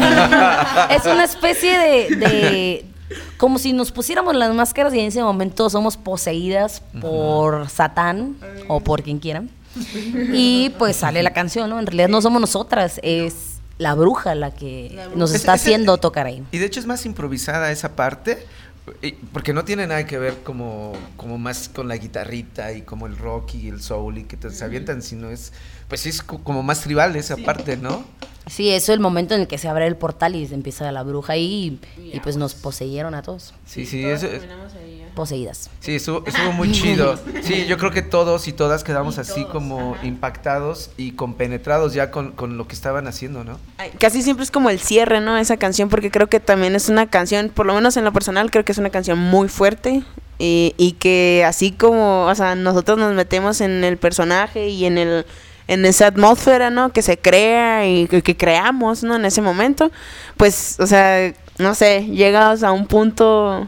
Es una especie de como si nos pusiéramos las máscaras y en ese momento somos poseídas por Satán o por quien quiera. Y pues sale la canción, ¿no? En realidad no somos nosotras, es la bruja la que nos está haciendo tocar ahí. Y de hecho es más improvisada esa parte, porque no tiene nada que ver como más con la guitarrita y como el rock y el soul y que se avientan, sino es, pues sí es como más tribal esa parte, ¿no? Sí, eso es el momento en el que se abre el portal y se empieza la bruja ahí y pues nos poseyeron a todos. Sí, eso poseídas. Sí, estuvo muy chido. Sí, yo creo que todos y todas quedamos así como impactados y compenetrados ya con lo que estaban haciendo, ¿no? Casi siempre es como el cierre, ¿no? Esa canción, porque creo que también es una canción, por lo menos en lo personal, creo que es una canción muy fuerte y que así como, o sea, nosotros nos metemos en el personaje y en esa atmósfera, ¿no? Que se crea y que creamos, ¿no? En ese momento, pues, o sea, no sé, llegas a un punto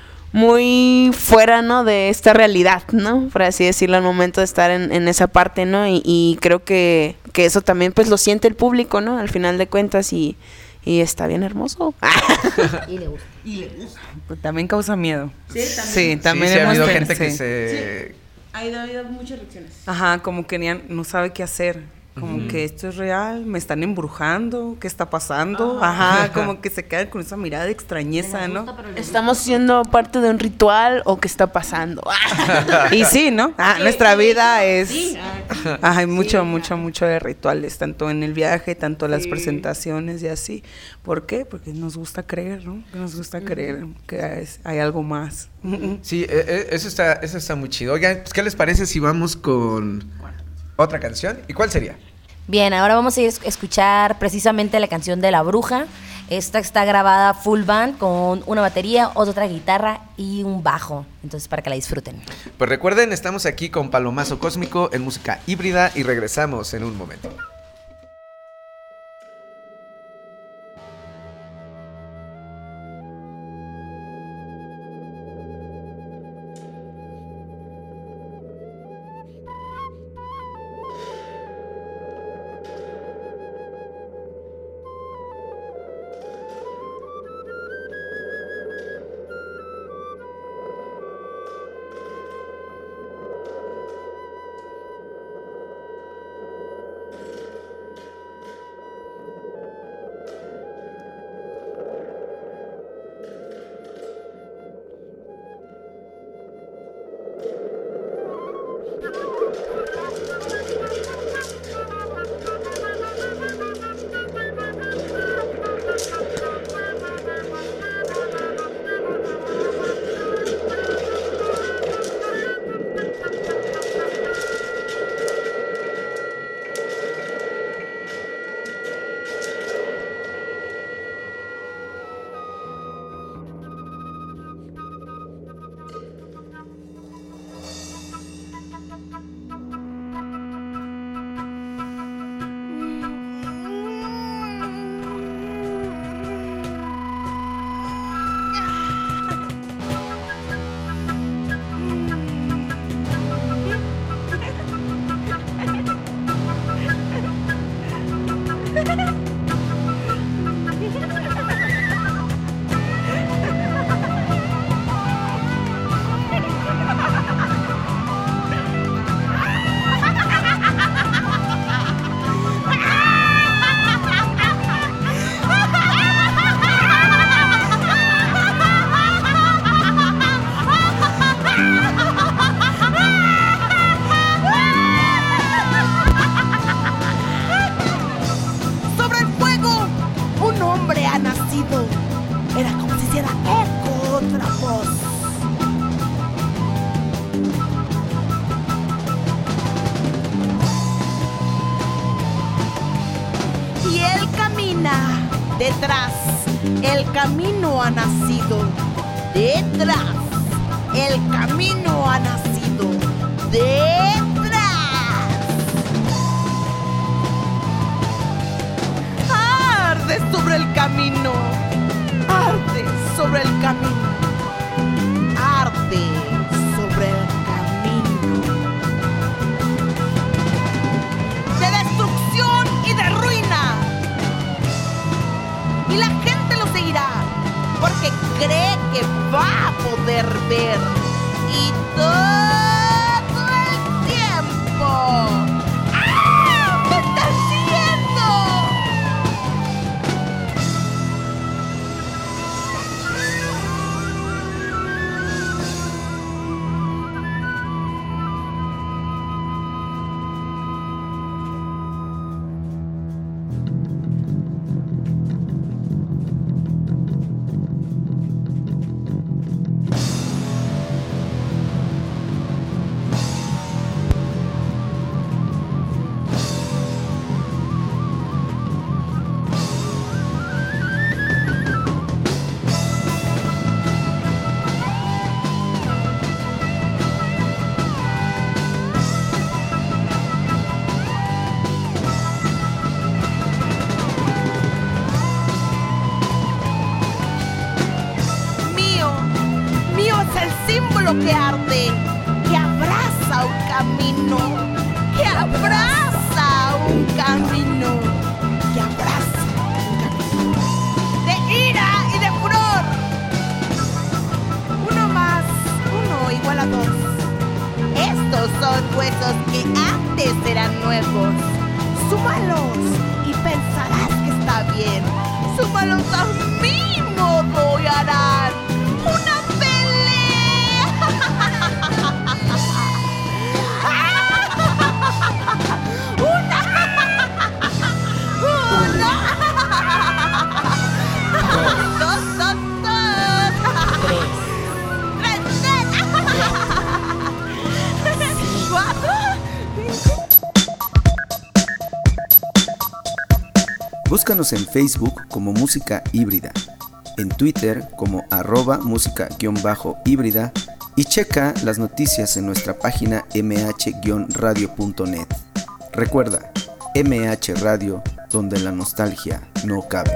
muy fuera, ¿no? De esta realidad, ¿no? Por así decirlo, al momento de estar en esa parte, ¿no? Y creo que eso también, pues, lo siente el público, ¿no? Al final de cuentas y está bien hermoso. Y le gusta. Pues también causa miedo. Sí, también sí, ha hemos habido tenido- gente que sí. se... Ha habido muchas reacciones. Ajá, como que no sabe qué hacer. Como que esto es real, me están embrujando, ¿qué está pasando? Ajá, como que se quedan con esa mirada de extrañeza, ¿no? ¿Estamos siendo parte de un ritual o qué está pasando? Y sí, ¿no? Nuestra vida es... Ajá, hay mucho de rituales, tanto en el viaje, tanto en las presentaciones y así. ¿Por qué? Porque nos gusta creer, ¿no? Nos gusta creer que hay algo más. Sí, eso está muy chido. Oigan, pues, ¿qué les parece si vamos con otra canción? ¿Y cuál sería? Bien, ahora vamos a ir a escuchar precisamente la canción de La Bruja. Esta está grabada full band con una batería, otra guitarra y un bajo. Entonces, para que la disfruten. Pues recuerden, estamos aquí con Palomazo Cósmico en música híbrida y regresamos en un momento. Detrás, el camino ha nacido. Detrás, el camino ha nacido. Detrás. Arde sobre el camino. Arde sobre el camino. Arde sobre el camino. De destrucción y de ruina. Y la gente lo seguirá porque cree que va a poder ver. Y todo el tiempo. ¡Ah! ¡Me están siguiendo! Que arde, que abraza un camino, que abraza un camino, que abraza un camino de ira y de furor. 1 más 1 igual a 2. Estos son huesos que antes eran nuevos. Súmalos y pensarás que está bien. Súmalos a mi modo y harán una Búscanos en Facebook como Música Híbrida, en Twitter como @música_híbrida y checa las noticias en nuestra página mh-radio.net. Recuerda, MH Radio, donde la nostalgia no cabe.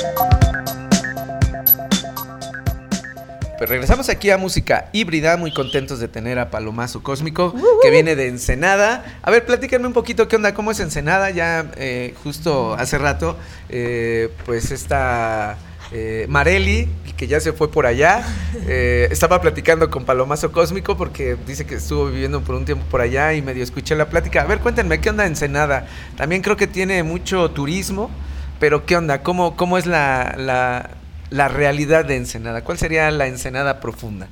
Pues regresamos aquí a Música Híbrida, muy contentos de tener a Palomazo Cósmico, que viene de Ensenada. A ver, platíquenme un poquito qué onda, cómo es Ensenada. Ya justo hace rato, pues esta Marely, que ya se fue por allá, estaba platicando con Palomazo Cósmico porque dice que estuvo viviendo por un tiempo por allá y medio escuché la plática. A ver, cuéntenme, ¿qué onda Ensenada? También creo que tiene mucho turismo, pero ¿qué onda? ¿Cómo es la realidad de Ensenada? ¿Cuál sería la Ensenada profunda?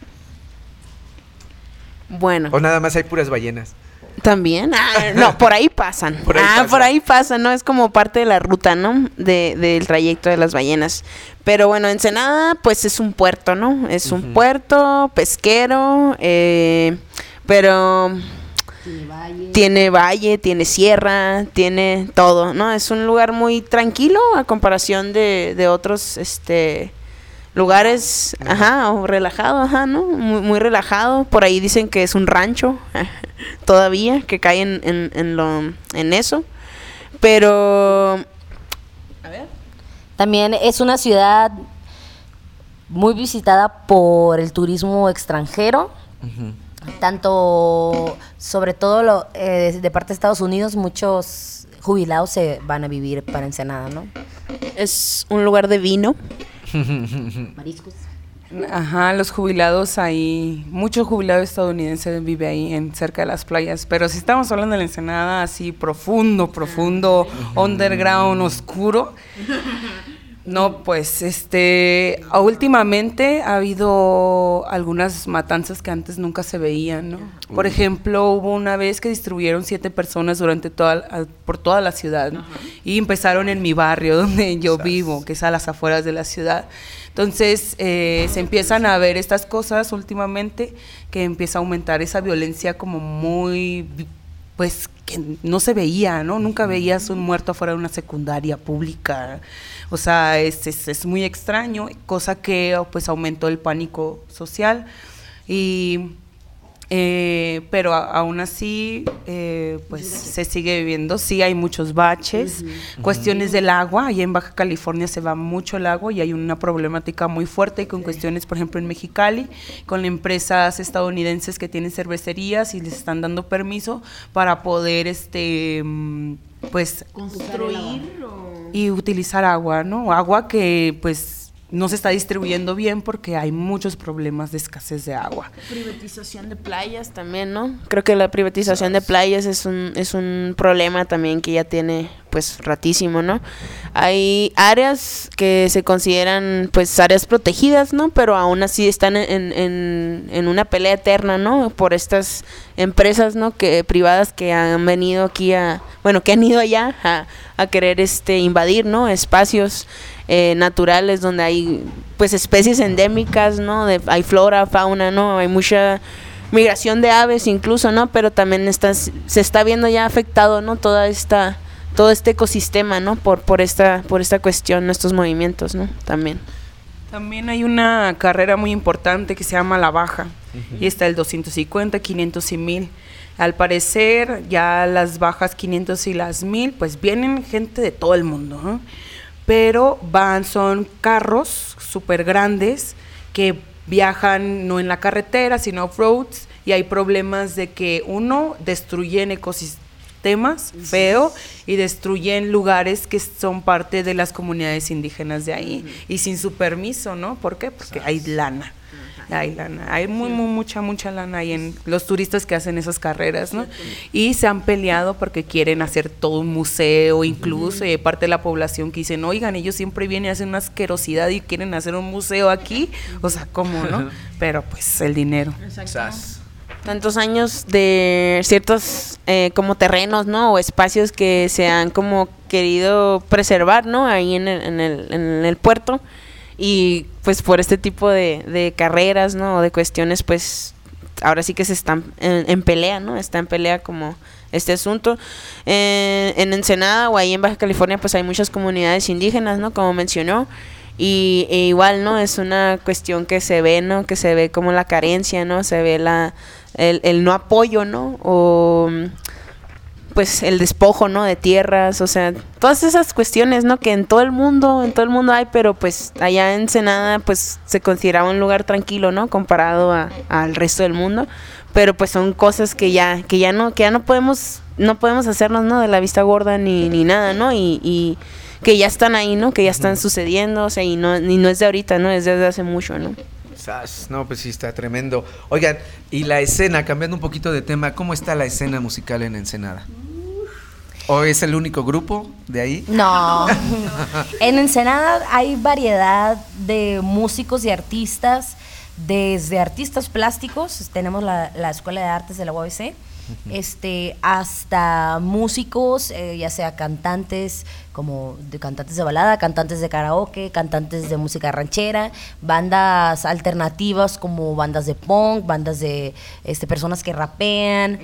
Bueno. ¿O nada más hay puras ballenas? También, no, por ahí pasan. Por ahí pasan, ¿no? Es como parte de la ruta, ¿no? Del trayecto de las ballenas. Pero bueno, Ensenada, pues es un puerto, ¿no? Es un puerto pesquero, pero tiene valle, tiene sierra, tiene todo, ¿no? Es un lugar muy tranquilo a comparación de otros, lugares, o relajado, ¿no? Muy relajado. Por ahí dicen que es un rancho todavía, que cae en eso. Pero a ver. También es una ciudad muy visitada por el turismo extranjero. Tanto, sobre todo de parte de Estados Unidos, muchos jubilados se van a vivir para Ensenada, ¿no? Es un lugar de vino. Mariscos. Ajá, los jubilados ahí, mucho jubilado estadounidense vive ahí cerca de las playas, pero si estamos hablando de la Ensenada así profundo, underground, oscuro. No, pues últimamente ha habido algunas matanzas que antes nunca se veían, ¿no? Por ejemplo, hubo una vez que distribuyeron 7 personas por toda la ciudad, ¿no? Y empezaron en mi barrio donde yo vivo, que es a las afueras de la ciudad. Entonces se empiezan a ver estas cosas últimamente, que empieza a aumentar esa violencia como muy, pues que no se veía, ¿no? Nunca veías un muerto afuera de una secundaria pública. O sea, es muy extraño, cosa que pues aumentó el pánico social. Pero aún así, pues se sigue viviendo. Sí, hay muchos baches, cuestiones del agua. Allá en Baja California se va mucho el agua y hay una problemática muy fuerte con cuestiones, por ejemplo, en Mexicali, con empresas estadounidenses que tienen cervecerías y les están dando permiso para poder, pues, construir y utilizar agua, ¿no? Agua que, pues, no se está distribuyendo bien porque hay muchos problemas de escasez de agua. Privatización de playas también, ¿no? Creo que la privatización de playas es un problema también que ya tiene pues ratísimo, ¿no? Hay áreas que se consideran pues áreas protegidas, ¿no? Pero aún así están en una pelea eterna, ¿no? Por estas empresas, ¿no? Que privadas que han venido aquí que han ido allá a querer invadir, ¿no? Espacios naturales donde hay pues especies endémicas, ¿no? Hay flora, fauna, ¿no? Hay mucha migración de aves incluso, ¿no? Pero también se está viendo ya afectado, ¿no? Todo este ecosistema, ¿no? Por esta cuestión, estos movimientos, ¿no? También hay una carrera muy importante que se llama la baja, y está el 250, 500 y 1000. Al parecer ya las bajas 500 y las 1000, pues vienen gente de todo el mundo, ¿no? Pero son carros súper grandes que viajan no en la carretera, sino off-roads, y hay problemas de que destruyen ecosistemas feo y destruyen lugares que son parte de las comunidades indígenas de ahí, y sin su permiso, ¿no? ¿Por qué? Porque hay lana. Hay mucha lana ahí en los turistas que hacen esas carreras, ¿no? Y se han peleado porque quieren hacer todo un museo, incluso, y hay parte de la población que dicen, oigan, ellos siempre vienen a hacer una asquerosidad y quieren hacer un museo aquí, o sea, ¿cómo, no? Pero pues el dinero. Exacto. Tantos años de ciertos como terrenos, ¿no? O espacios que se han como querido preservar, ¿no? Ahí en el puerto. Y pues por este tipo de carreras, ¿no? O de cuestiones, pues ahora sí que se están en pelea, ¿no? Está en pelea como este asunto. En Ensenada o ahí en Baja California pues hay muchas comunidades indígenas, ¿no? Como mencionó. E igual, ¿no? Es una cuestión que se ve, ¿no? Que se ve como la carencia, ¿no? Se ve el no apoyo, ¿no? O pues el despojo, ¿no? De tierras, o sea, todas esas cuestiones, ¿no? Que en todo el mundo hay, pero pues allá en Ensenada pues se consideraba un lugar tranquilo, ¿no? Comparado al resto del mundo, pero pues son cosas que ya no podemos hacernos, ¿no? De la vista gorda ni nada, ¿no? Y que ya están ahí, ¿no? Que ya están sucediendo, o sea, y no es de ahorita, ¿no? Es desde hace mucho, ¿no? No, pues sí, está tremendo. Oigan, y la escena, cambiando un poquito de tema, ¿cómo está la escena musical en Ensenada? ¿O es el único grupo de ahí? No, en Ensenada hay variedad de músicos y artistas, desde artistas plásticos, tenemos la Escuela de Artes de la UABC, hasta músicos, ya sea cantantes, como cantantes de balada, cantantes de karaoke, cantantes de música ranchera, bandas alternativas como bandas de punk, bandas de personas que rapean,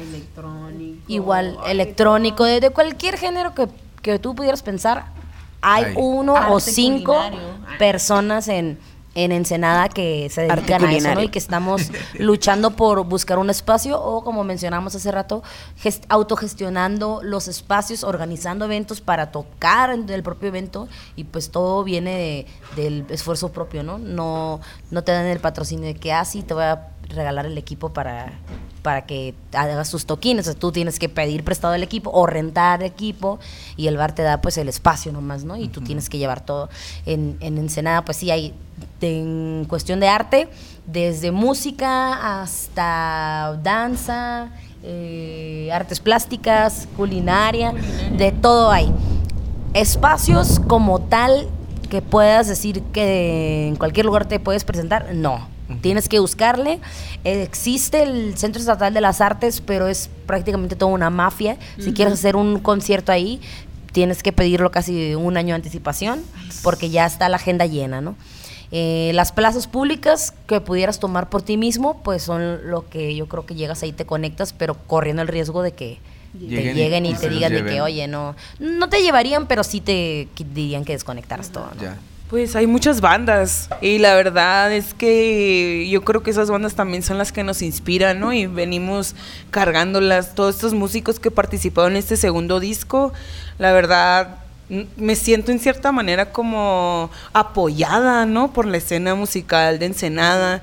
electrónico, de cualquier género que tú pudieras pensar, hay uno o 5 personas en Ensenada que se dedican a eso, ¿no? Y que estamos luchando por buscar un espacio o, como mencionamos hace rato, autogestionando los espacios, organizando eventos para tocar en el propio evento, y pues todo viene del esfuerzo propio, ¿no? No te dan el patrocinio de que sí te voy a regalar el equipo para que hagas tus toquines, o sea, tú tienes que pedir prestado el equipo o rentar equipo, y el bar te da pues el espacio nomás, ¿no? Y tú tienes que llevar todo. En Ensenada pues sí hay, en cuestión de arte, desde música hasta danza, artes plásticas, culinaria, de todo hay. Espacios como tal que puedas decir que en cualquier lugar te puedes presentar, no. Tienes que buscarle. Existe el Centro Estatal de las Artes, pero es prácticamente toda una mafia. Si quieres hacer un concierto ahí, tienes que pedirlo casi un año de anticipación, porque ya está la agenda llena, ¿no? Las plazas públicas que pudieras tomar por ti mismo, pues son lo que yo creo que llegas ahí, te conectas, pero corriendo el riesgo de que lleguen y te digan de que, oye, no te llevarían, pero sí te dirían que desconectaras todo, ¿no? Ya. Pues hay muchas bandas y la verdad es que yo creo que esas bandas también son las que nos inspiran, ¿no? Y venimos cargándolas, todos estos músicos que participaron en este segundo disco, la verdad me siento en cierta manera como apoyada, ¿no? Por la escena musical de Ensenada,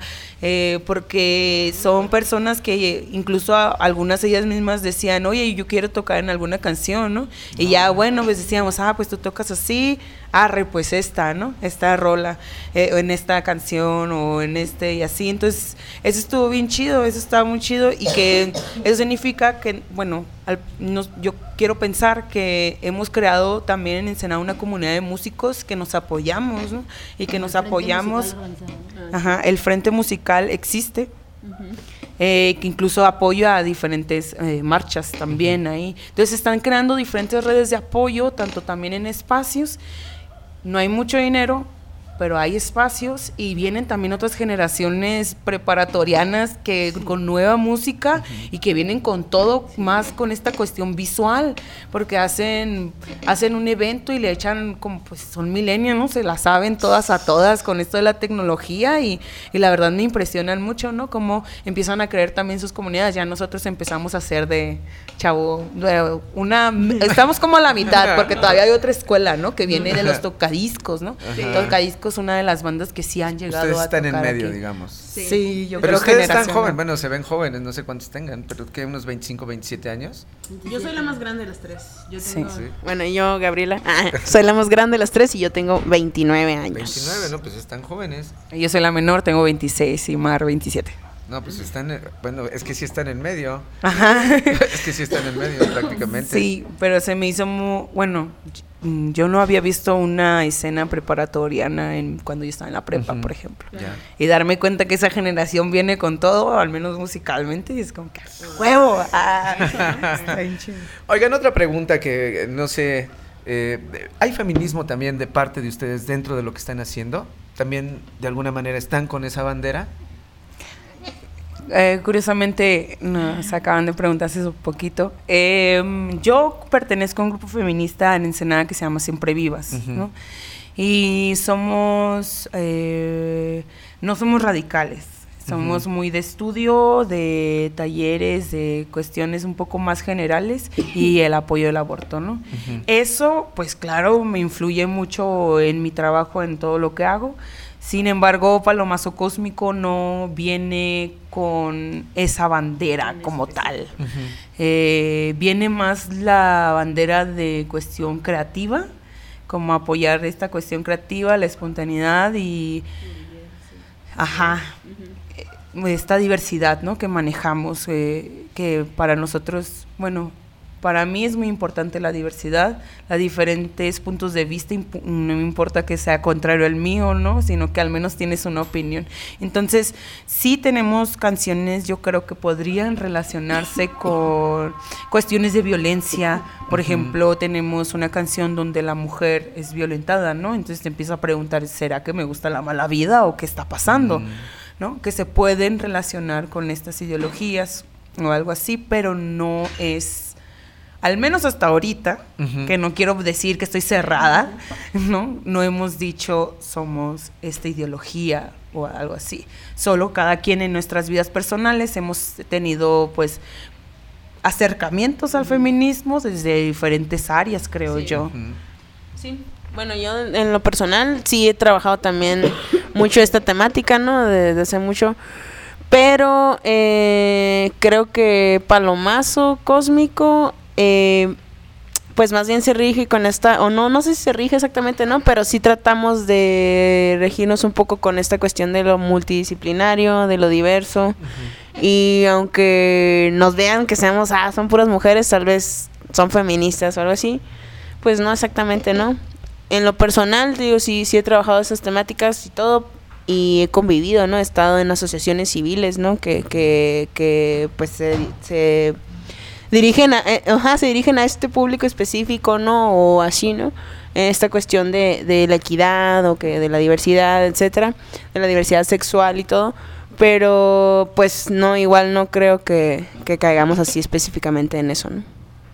porque son personas que incluso algunas de ellas mismas decían, oye, yo quiero tocar en alguna canción, ¿no? Y ya, bueno, pues decíamos, pues tú tocas así, arre, pues esta, ¿no? Esta rola, en esta canción o en y así. Entonces, eso estuvo bien chido, eso estaba muy chido y que eso significa que, bueno, yo quiero pensar que hemos creado también en Ensenada una comunidad de músicos que nos apoyamos, ¿no? Y que nos apoyamos. Ajá, el Frente Musical existe. Que incluso apoyo a diferentes marchas también ahí. Entonces están creando diferentes redes de apoyo, tanto también en espacios. No hay mucho dinero, pero hay espacios y vienen también otras generaciones preparatorianas que con nueva música y que vienen con todo, más con esta cuestión visual, porque hacen un evento y le echan como, pues son millennials, ¿no? Se la saben todas a todas con esto de la tecnología y la verdad me impresionan mucho, ¿no? Cómo empiezan a creer también sus comunidades. Ya nosotros empezamos a hacer de chavo, estamos como a la mitad, porque todavía hay otra escuela, ¿no? Que viene de los tocadiscos, ¿no? Tocadiscos es una de las bandas que sí han llegado ustedes a tocar. Ustedes están en medio, aquí, digamos. Sí, yo pero creo que ustedes están jóvenes, bueno, se ven jóvenes, no sé cuántos tengan, pero ¿qué? ¿Unos 25, 27 años? Yo soy la más grande de las tres. Yo tengo, sí. Bueno, yo, Gabriela, soy la más grande de las tres y yo tengo 29 años. 29, no, pues están jóvenes. Yo soy la menor, tengo 26 y Mar 27. No, pues están, bueno, es que sí están en medio. Ajá. Es que sí están en medio prácticamente. Sí, pero se me hizo muy, bueno, yo no había visto una escena preparatoriana cuando yo estaba en la prepa, por ejemplo. Ya. Y darme cuenta que esa generación viene con todo, al menos musicalmente, y es como que ¡huevo! Está bien chido. Oigan, otra pregunta que no sé, ¿hay feminismo también de parte de ustedes dentro de lo que están haciendo? ¿También de alguna manera están con esa bandera? Curiosamente nos acaban de preguntar hace un poquito. Yo pertenezco a un grupo feminista en Ensenada que se llama Siempre Vivas, ¿no? Y somos no somos radicales, somos muy de estudio, de talleres, de cuestiones un poco más generales y el apoyo del aborto, ¿no? Eso, pues claro, me influye mucho en mi trabajo, en todo lo que hago. Sin embargo, Palomazo Cósmico no viene con esa bandera como tal. Viene más la bandera de cuestión creativa, como apoyar esta cuestión creativa, la espontaneidad y esta diversidad, ¿no? Que manejamos, que para nosotros, bueno, para mí es muy importante la diversidad, los diferentes puntos de vista, no me importa que sea contrario al mío, ¿no? Sino que al menos tienes una opinión. Entonces, sí tenemos canciones, yo creo que podrían relacionarse con cuestiones de violencia. Por ejemplo, tenemos una canción donde la mujer es violentada, ¿no? Entonces te empieza a preguntar, ¿será que me gusta la mala vida o qué está pasando? ¿No? Que se pueden relacionar con estas ideologías o algo así, pero no es, al menos hasta ahorita, que no quiero decir que estoy cerrada, no hemos dicho somos esta ideología o algo así. Solo cada quien en nuestras vidas personales hemos tenido pues acercamientos al feminismo desde diferentes áreas, creo yo. Sí. Bueno, yo en lo personal sí he trabajado también mucho esta temática, ¿no? Desde hace mucho. Pero creo que Palomazo Cósmico, pues más bien se rige con esta, o no sé si se rige exactamente, ¿no? Pero sí tratamos de regirnos un poco con esta cuestión de lo multidisciplinario, de lo diverso. Y aunque nos vean que seamos, son puras mujeres, tal vez son feministas o algo así, pues no exactamente, ¿no? En lo personal, digo, sí he trabajado esas temáticas y todo, y he convivido, ¿no? He estado en asociaciones civiles, ¿no? Que pues se dirigen a este público específico, ¿no? O así, ¿no? En esta cuestión de la equidad o que de la diversidad, etcétera, de la diversidad sexual y todo. Pero pues no, igual no creo que caigamos así específicamente en eso, ¿no?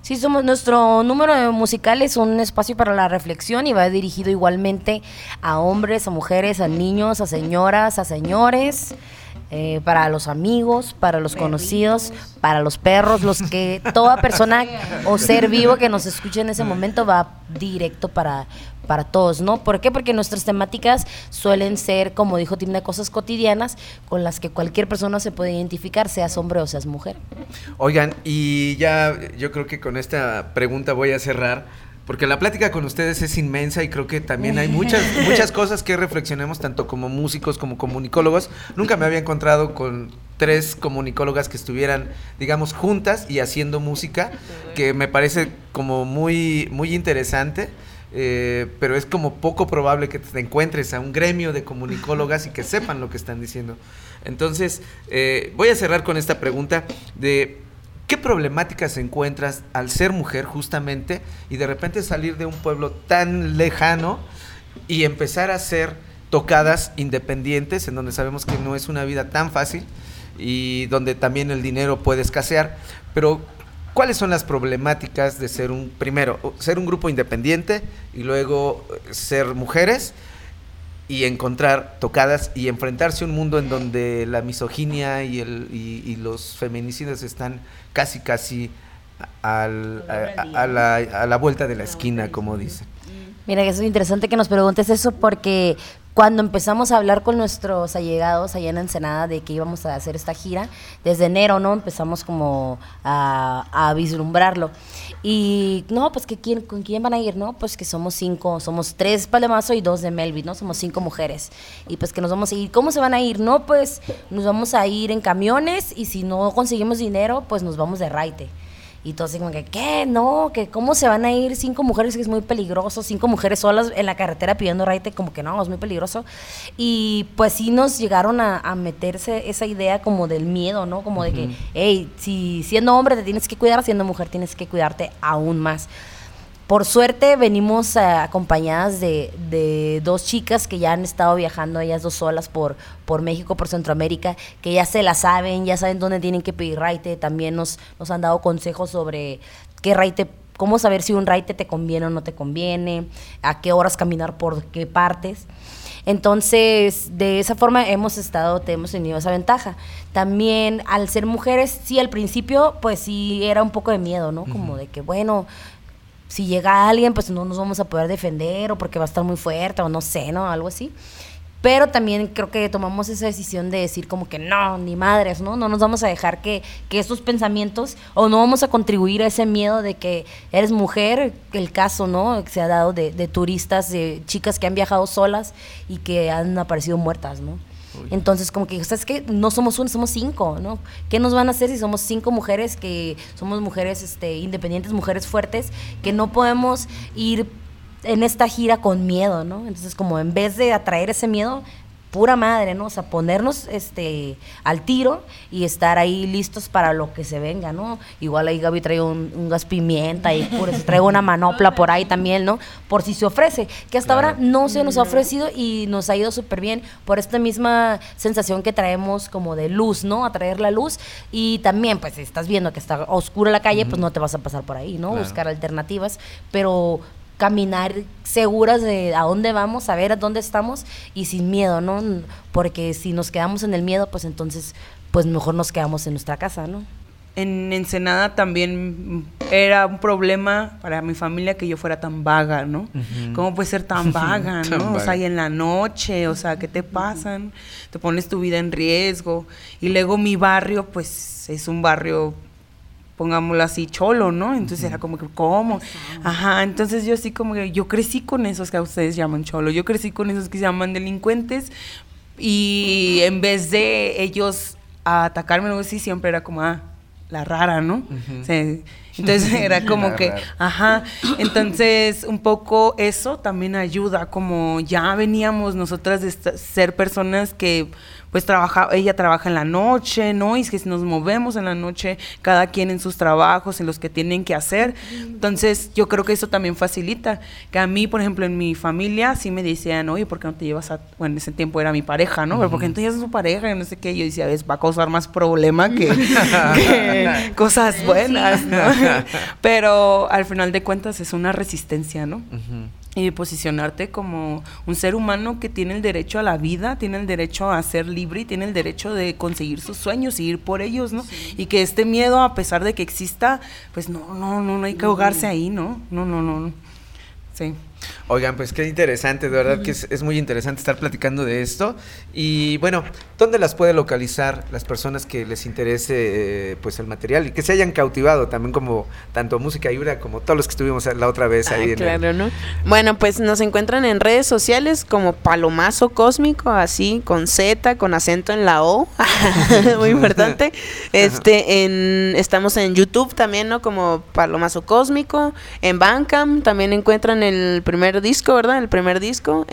Sí, nuestro número musical es un espacio para la reflexión y va dirigido igualmente a hombres, a mujeres, a niños, a señoras, a señores, para los amigos, para los conocidos, para los perros, toda persona o ser vivo que nos escuche en ese momento va directo para todos, ¿no? ¿Por qué? Porque nuestras temáticas suelen ser, como dijo Timna, cosas cotidianas con las que cualquier persona se puede identificar, seas hombre o seas mujer. Oigan, y ya yo creo que con esta pregunta voy a cerrar, porque la plática con ustedes es inmensa y creo que también hay muchas cosas que reflexionemos, tanto como músicos como comunicólogos. Nunca me había encontrado con 3 comunicólogas que estuvieran, digamos, juntas y haciendo música, que me parece como muy, muy interesante. Pero es como poco probable que te encuentres a un gremio de comunicólogas y que sepan lo que están diciendo. Entonces, voy a cerrar con esta pregunta de ¿qué problemáticas encuentras al ser mujer justamente y de repente salir de un pueblo tan lejano y empezar a hacer tocadas independientes, en donde sabemos que no es una vida tan fácil y donde también el dinero puede escasear? Pero ¿cuáles son las problemáticas de ser un grupo independiente y luego ser mujeres y encontrar tocadas y enfrentarse a un mundo en donde la misoginia y los feminicidios están casi a la vuelta de la esquina, como dicen? Mira, eso es interesante que nos preguntes eso, porque cuando empezamos a hablar con nuestros allegados allá en Ensenada de que íbamos a hacer esta gira, desde enero, ¿no? Empezamos como a vislumbrarlo. Y, no, pues, ¿con quién van a ir, no? Pues que somos 5, somos 3 Palemazo y 2 de Melvin, ¿no? Somos 5 mujeres. Y pues que nos vamos a ir. ¿Cómo se van a ir? No, pues nos vamos a ir en camiones y si no conseguimos dinero, pues nos vamos de raite. Y todo así como que, ¿qué? No, que ¿cómo se van a ir 5 mujeres? Que es muy peligroso, 5 mujeres solas en la carretera pidiendo raite, como que no, es muy peligroso. Y pues sí nos llegaron a meterse esa idea como del miedo, ¿no? Como de que, hey, si siendo hombre te tienes que cuidar, siendo mujer tienes que cuidarte aún más. Por suerte venimos acompañadas de 2 chicas que ya han estado viajando ellas 2 solas por México, por Centroamérica, que ya se la saben, ya saben dónde tienen que pedir raite. También nos han dado consejos sobre qué raite, cómo saber si un raite te conviene o no te conviene, a qué horas caminar por qué partes. Entonces, de esa forma hemos tenido esa ventaja. También, al ser mujeres, sí, al principio, pues sí era un poco de miedo, ¿no? Como de que, bueno, si llega alguien, pues no nos vamos a poder defender o porque va a estar muy fuerte o no sé, ¿no? Algo así. Pero también creo que tomamos esa decisión de decir como que no, ni madres, ¿no? No nos vamos a dejar que estos pensamientos, o no vamos a contribuir a ese miedo de que eres mujer, el caso, ¿no? Que se ha dado de turistas, de chicas que han viajado solas y que han aparecido muertas, ¿no? Entonces, como que, ¿sabes qué? No somos 1, somos 5, ¿no? ¿Qué nos van a hacer si somos 5 mujeres, que somos mujeres independientes, mujeres fuertes, que no podemos ir en esta gira con miedo, ¿no? Entonces, como en vez de atraer ese miedo, pura madre, ¿no? O sea, ponernos al tiro y estar ahí listos para lo que se venga, ¿no? Igual ahí Gaby trae un gas pimienta y traigo una manopla por ahí también, ¿no? Por si se ofrece, que hasta ahora no se nos ha ofrecido y nos ha ido súper bien por esta misma sensación que traemos como de luz, ¿no? Atraer la luz. Y también, pues, si estás viendo que está oscura la calle, pues no te vas a pasar por ahí, ¿no? Claro. Buscar alternativas, pero caminar seguras de a dónde vamos, a ver a dónde estamos y sin miedo, ¿no? Porque si nos quedamos en el miedo, pues entonces, pues mejor nos quedamos en nuestra casa, ¿no? En Ensenada también era un problema para mi familia que yo fuera tan vaga, ¿no? ¿Cómo puedes ser tan vaga, no? O sea, y en la noche, o sea, ¿qué te pasan? Te pones tu vida en riesgo. Y luego mi barrio, pues, es un barrio, pongámoslo así, cholo, ¿no? Entonces era como que, ¿cómo? Ajá, entonces yo así como que, yo crecí con esos que a ustedes llaman cholo, yo crecí con esos que se llaman delincuentes, y en vez de ellos atacarme, algo así, siempre era como, la rara, ¿no? O sea, entonces era como que, entonces un poco eso también ayuda, como ya veníamos nosotras de ser personas que pues ella trabaja en la noche, ¿no? Y es que si nos movemos en la noche, cada quien en sus trabajos, en los que tienen que hacer. Entonces, yo creo que eso también facilita. Que a mí, por ejemplo, en mi familia, sí me decían, oye, ¿por qué no te llevas a...? Bueno, en ese tiempo era mi pareja, ¿no? Pero ¿por qué no te llevas a su pareja? Y no sé qué. Yo decía, ¿ves? Va a causar más problema que cosas buenas, ¿no? Pero al final de cuentas es una resistencia, ¿no? Y posicionarte como un ser humano que tiene el derecho a la vida, tiene el derecho a ser libre y tiene el derecho de conseguir sus sueños y ir por ellos, ¿no? Sí. Y que este miedo, a pesar de que exista, pues no hay que ahogarse ahí, ¿no? No. Sí. Oigan, pues qué interesante, de verdad que es muy interesante estar platicando de esto. Y bueno, ¿dónde las puede localizar las personas que les interese pues el material y que se hayan cautivado también, como tanto Música Híbrida como todos los que estuvimos la otra vez ahí? Claro, ¿no? Bueno, pues nos encuentran en redes sociales como Palomazo Cósmico, así con Z, con acento en la O, muy importante. Estamos en YouTube también, ¿no? Como Palomazo Cósmico, en Bandcamp también encuentran el primer disco, ¿verdad? El primer disco,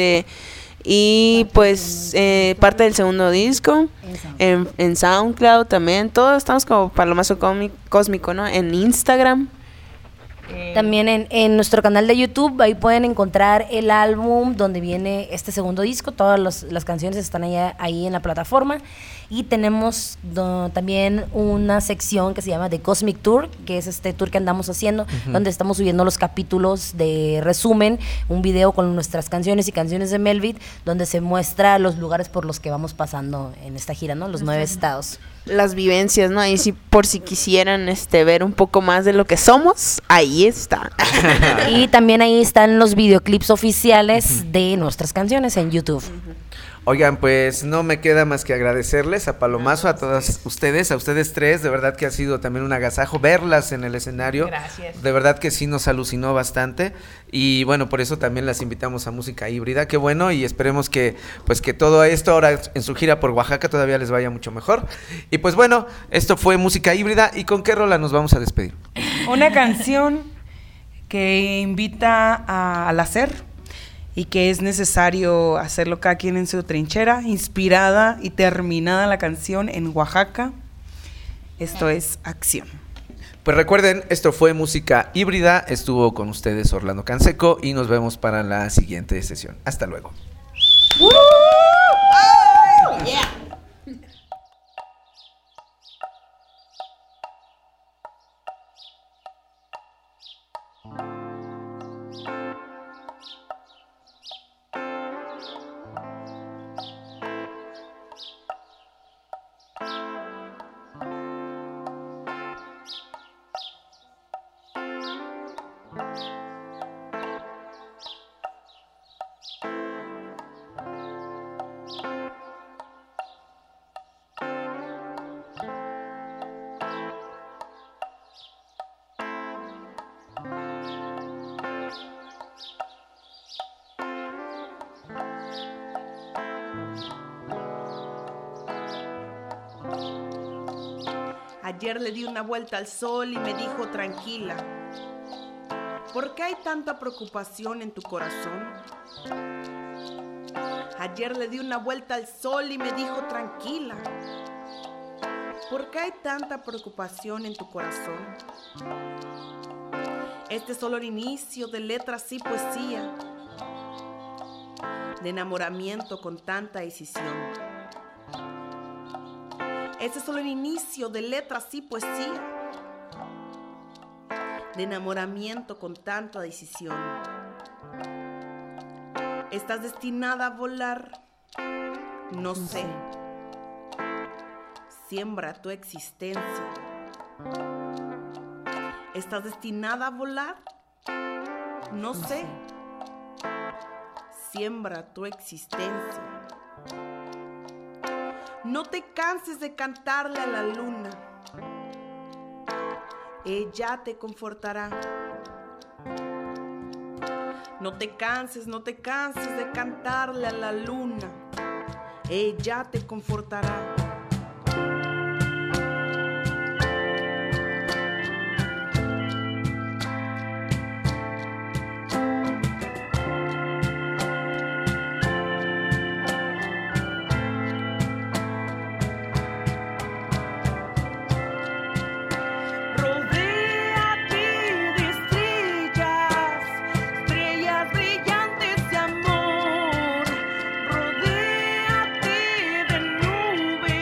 y pues parte del segundo disco, en SoundCloud también, todos estamos como Palomazo Cósmico, ¿no? En Instagram. También en nuestro canal de YouTube, ahí pueden encontrar el álbum donde viene este segundo disco, todas las canciones están ahí en la plataforma. Y tenemos también una sección que se llama The Cosmic Tour, que es este tour que andamos haciendo, donde estamos subiendo los capítulos de resumen, un video con nuestras canciones y canciones de Melvit, donde se muestra los lugares por los que vamos pasando en esta gira, ¿no? Los 9 estados. Las vivencias, ¿no? Ahí sí, por si quisieran ver un poco más de lo que somos, ahí está. Y también ahí están los videoclips oficiales de nuestras canciones en YouTube. Oigan, pues no me queda más que agradecerles a Palomazo, a todas ustedes, a ustedes tres, de verdad que ha sido también un agasajo verlas en el escenario. Gracias. De verdad que sí nos alucinó bastante y bueno, por eso también las invitamos a Música Híbrida, qué bueno, y esperemos que pues que todo esto ahora en su gira por Oaxaca todavía les vaya mucho mejor. Y pues bueno, esto fue Música Híbrida, ¿y con qué rola nos vamos a despedir? Una canción que invita al hacer, y que es necesario hacerlo cada quien en su trinchera, inspirada y terminada la canción en Oaxaca. Esto es Acción. Pues recuerden, esto fue Música Híbrida, estuvo con ustedes Orlando Canseco y nos vemos para la siguiente sesión. Hasta luego. Yeah. Ayer le di una vuelta al sol y me dijo tranquila, ¿por qué hay tanta preocupación en tu corazón? Ayer le di una vuelta al sol y me dijo tranquila, ¿por qué hay tanta preocupación en tu corazón? Este es solo el inicio de letras y poesía, de enamoramiento con tanta decisión. Este es solo el inicio de letras y poesía, de enamoramiento con tanta decisión. ¿Estás destinada a volar? No sé. Siembra tu existencia. ¿Estás destinada a volar? No sé. Siembra tu existencia. No te canses de cantarle a la luna. Ella te confortará. No te canses de cantarle a la luna. Ella te confortará. Rodéate de nubes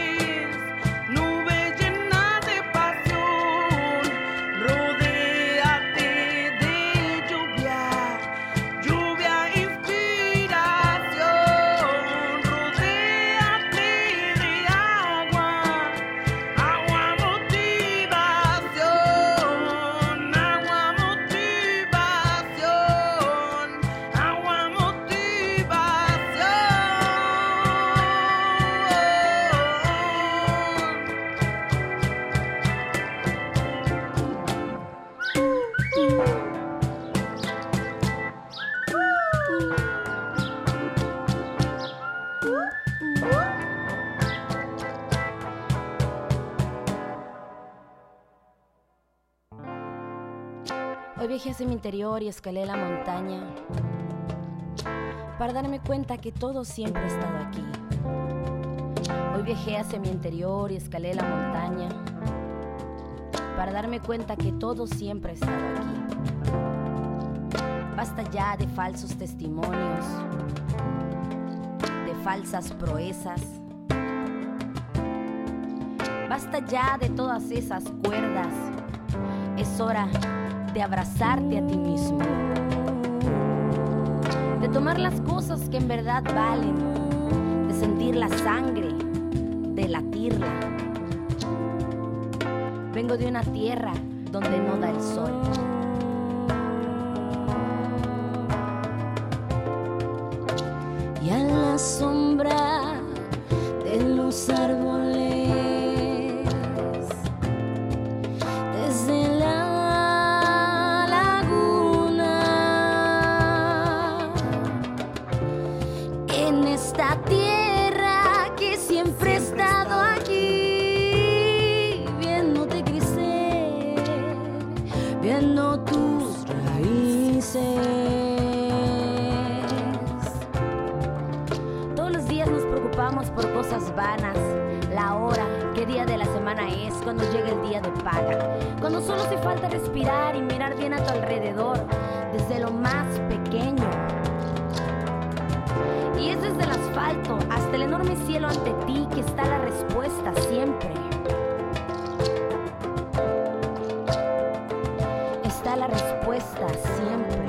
Hoy viajé hacia mi interior y escalé la montaña para darme cuenta que todo siempre ha estado aquí. Hoy viajé hacia mi interior y escalé la montaña para darme cuenta que todo siempre ha estado aquí. Basta ya de falsos testimonios, de falsas proezas. Basta ya de todas esas cuerdas. Es hora de abrazarte a ti mismo, de tomar las cosas que en verdad valen, de sentir la sangre, de latirla. Vengo de una tierra donde no da el sol. Y a la sombra de los árboles, desde la esta tierra que siempre ha estado aquí, viéndote crecer, viendo tus raíces. Todos los días nos preocupamos por cosas vanas, la hora, qué día de la semana es, cuando llega el día de paga, cuando solo hace falta respirar y mirar bien a tu alrededor, desde lo más pequeño. Y es desde el asfalto hasta el enorme cielo ante ti que está la respuesta siempre. Está la respuesta siempre.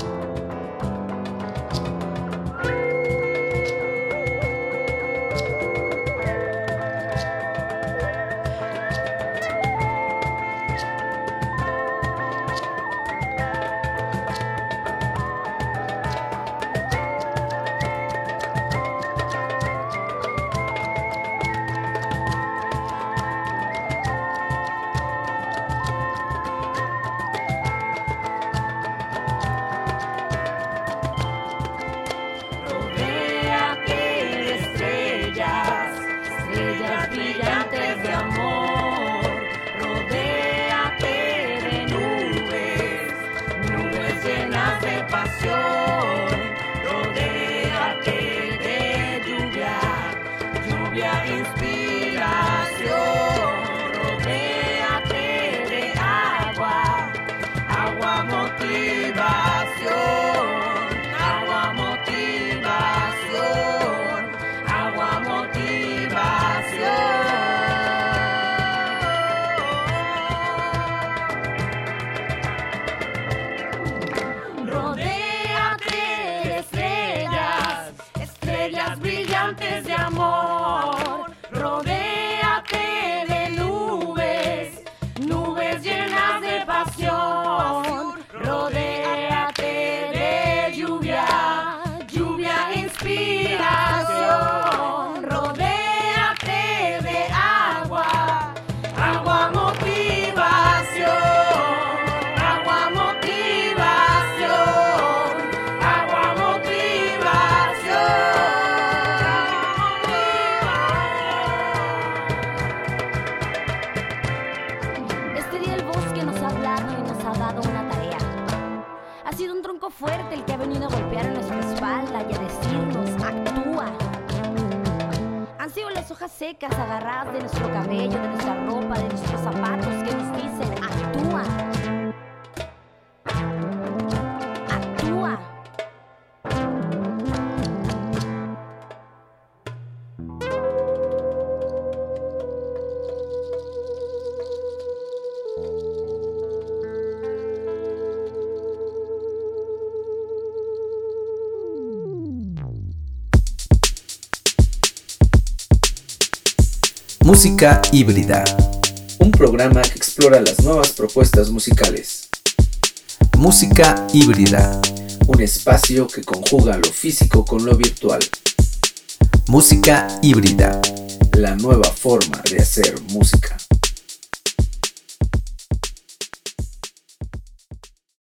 De amor, rodéate de nubes, nubes llenas de pasión, rodéate de lluvia, lluvia inspiración, rodéate de agua, agua motivación, agua motivación, agua motivación. Fuerte el que ha venido a golpear en nuestra espalda y a decirnos, actúa. Han sido las hojas secas agarradas de nuestro cabello, de nuestra ropa, de nuestros zapatos que nos dicen, actúa. Actúa. Música híbrida, un programa que explora las nuevas propuestas musicales. Música híbrida, un espacio que conjuga lo físico con lo virtual. Música híbrida, la nueva forma de hacer música.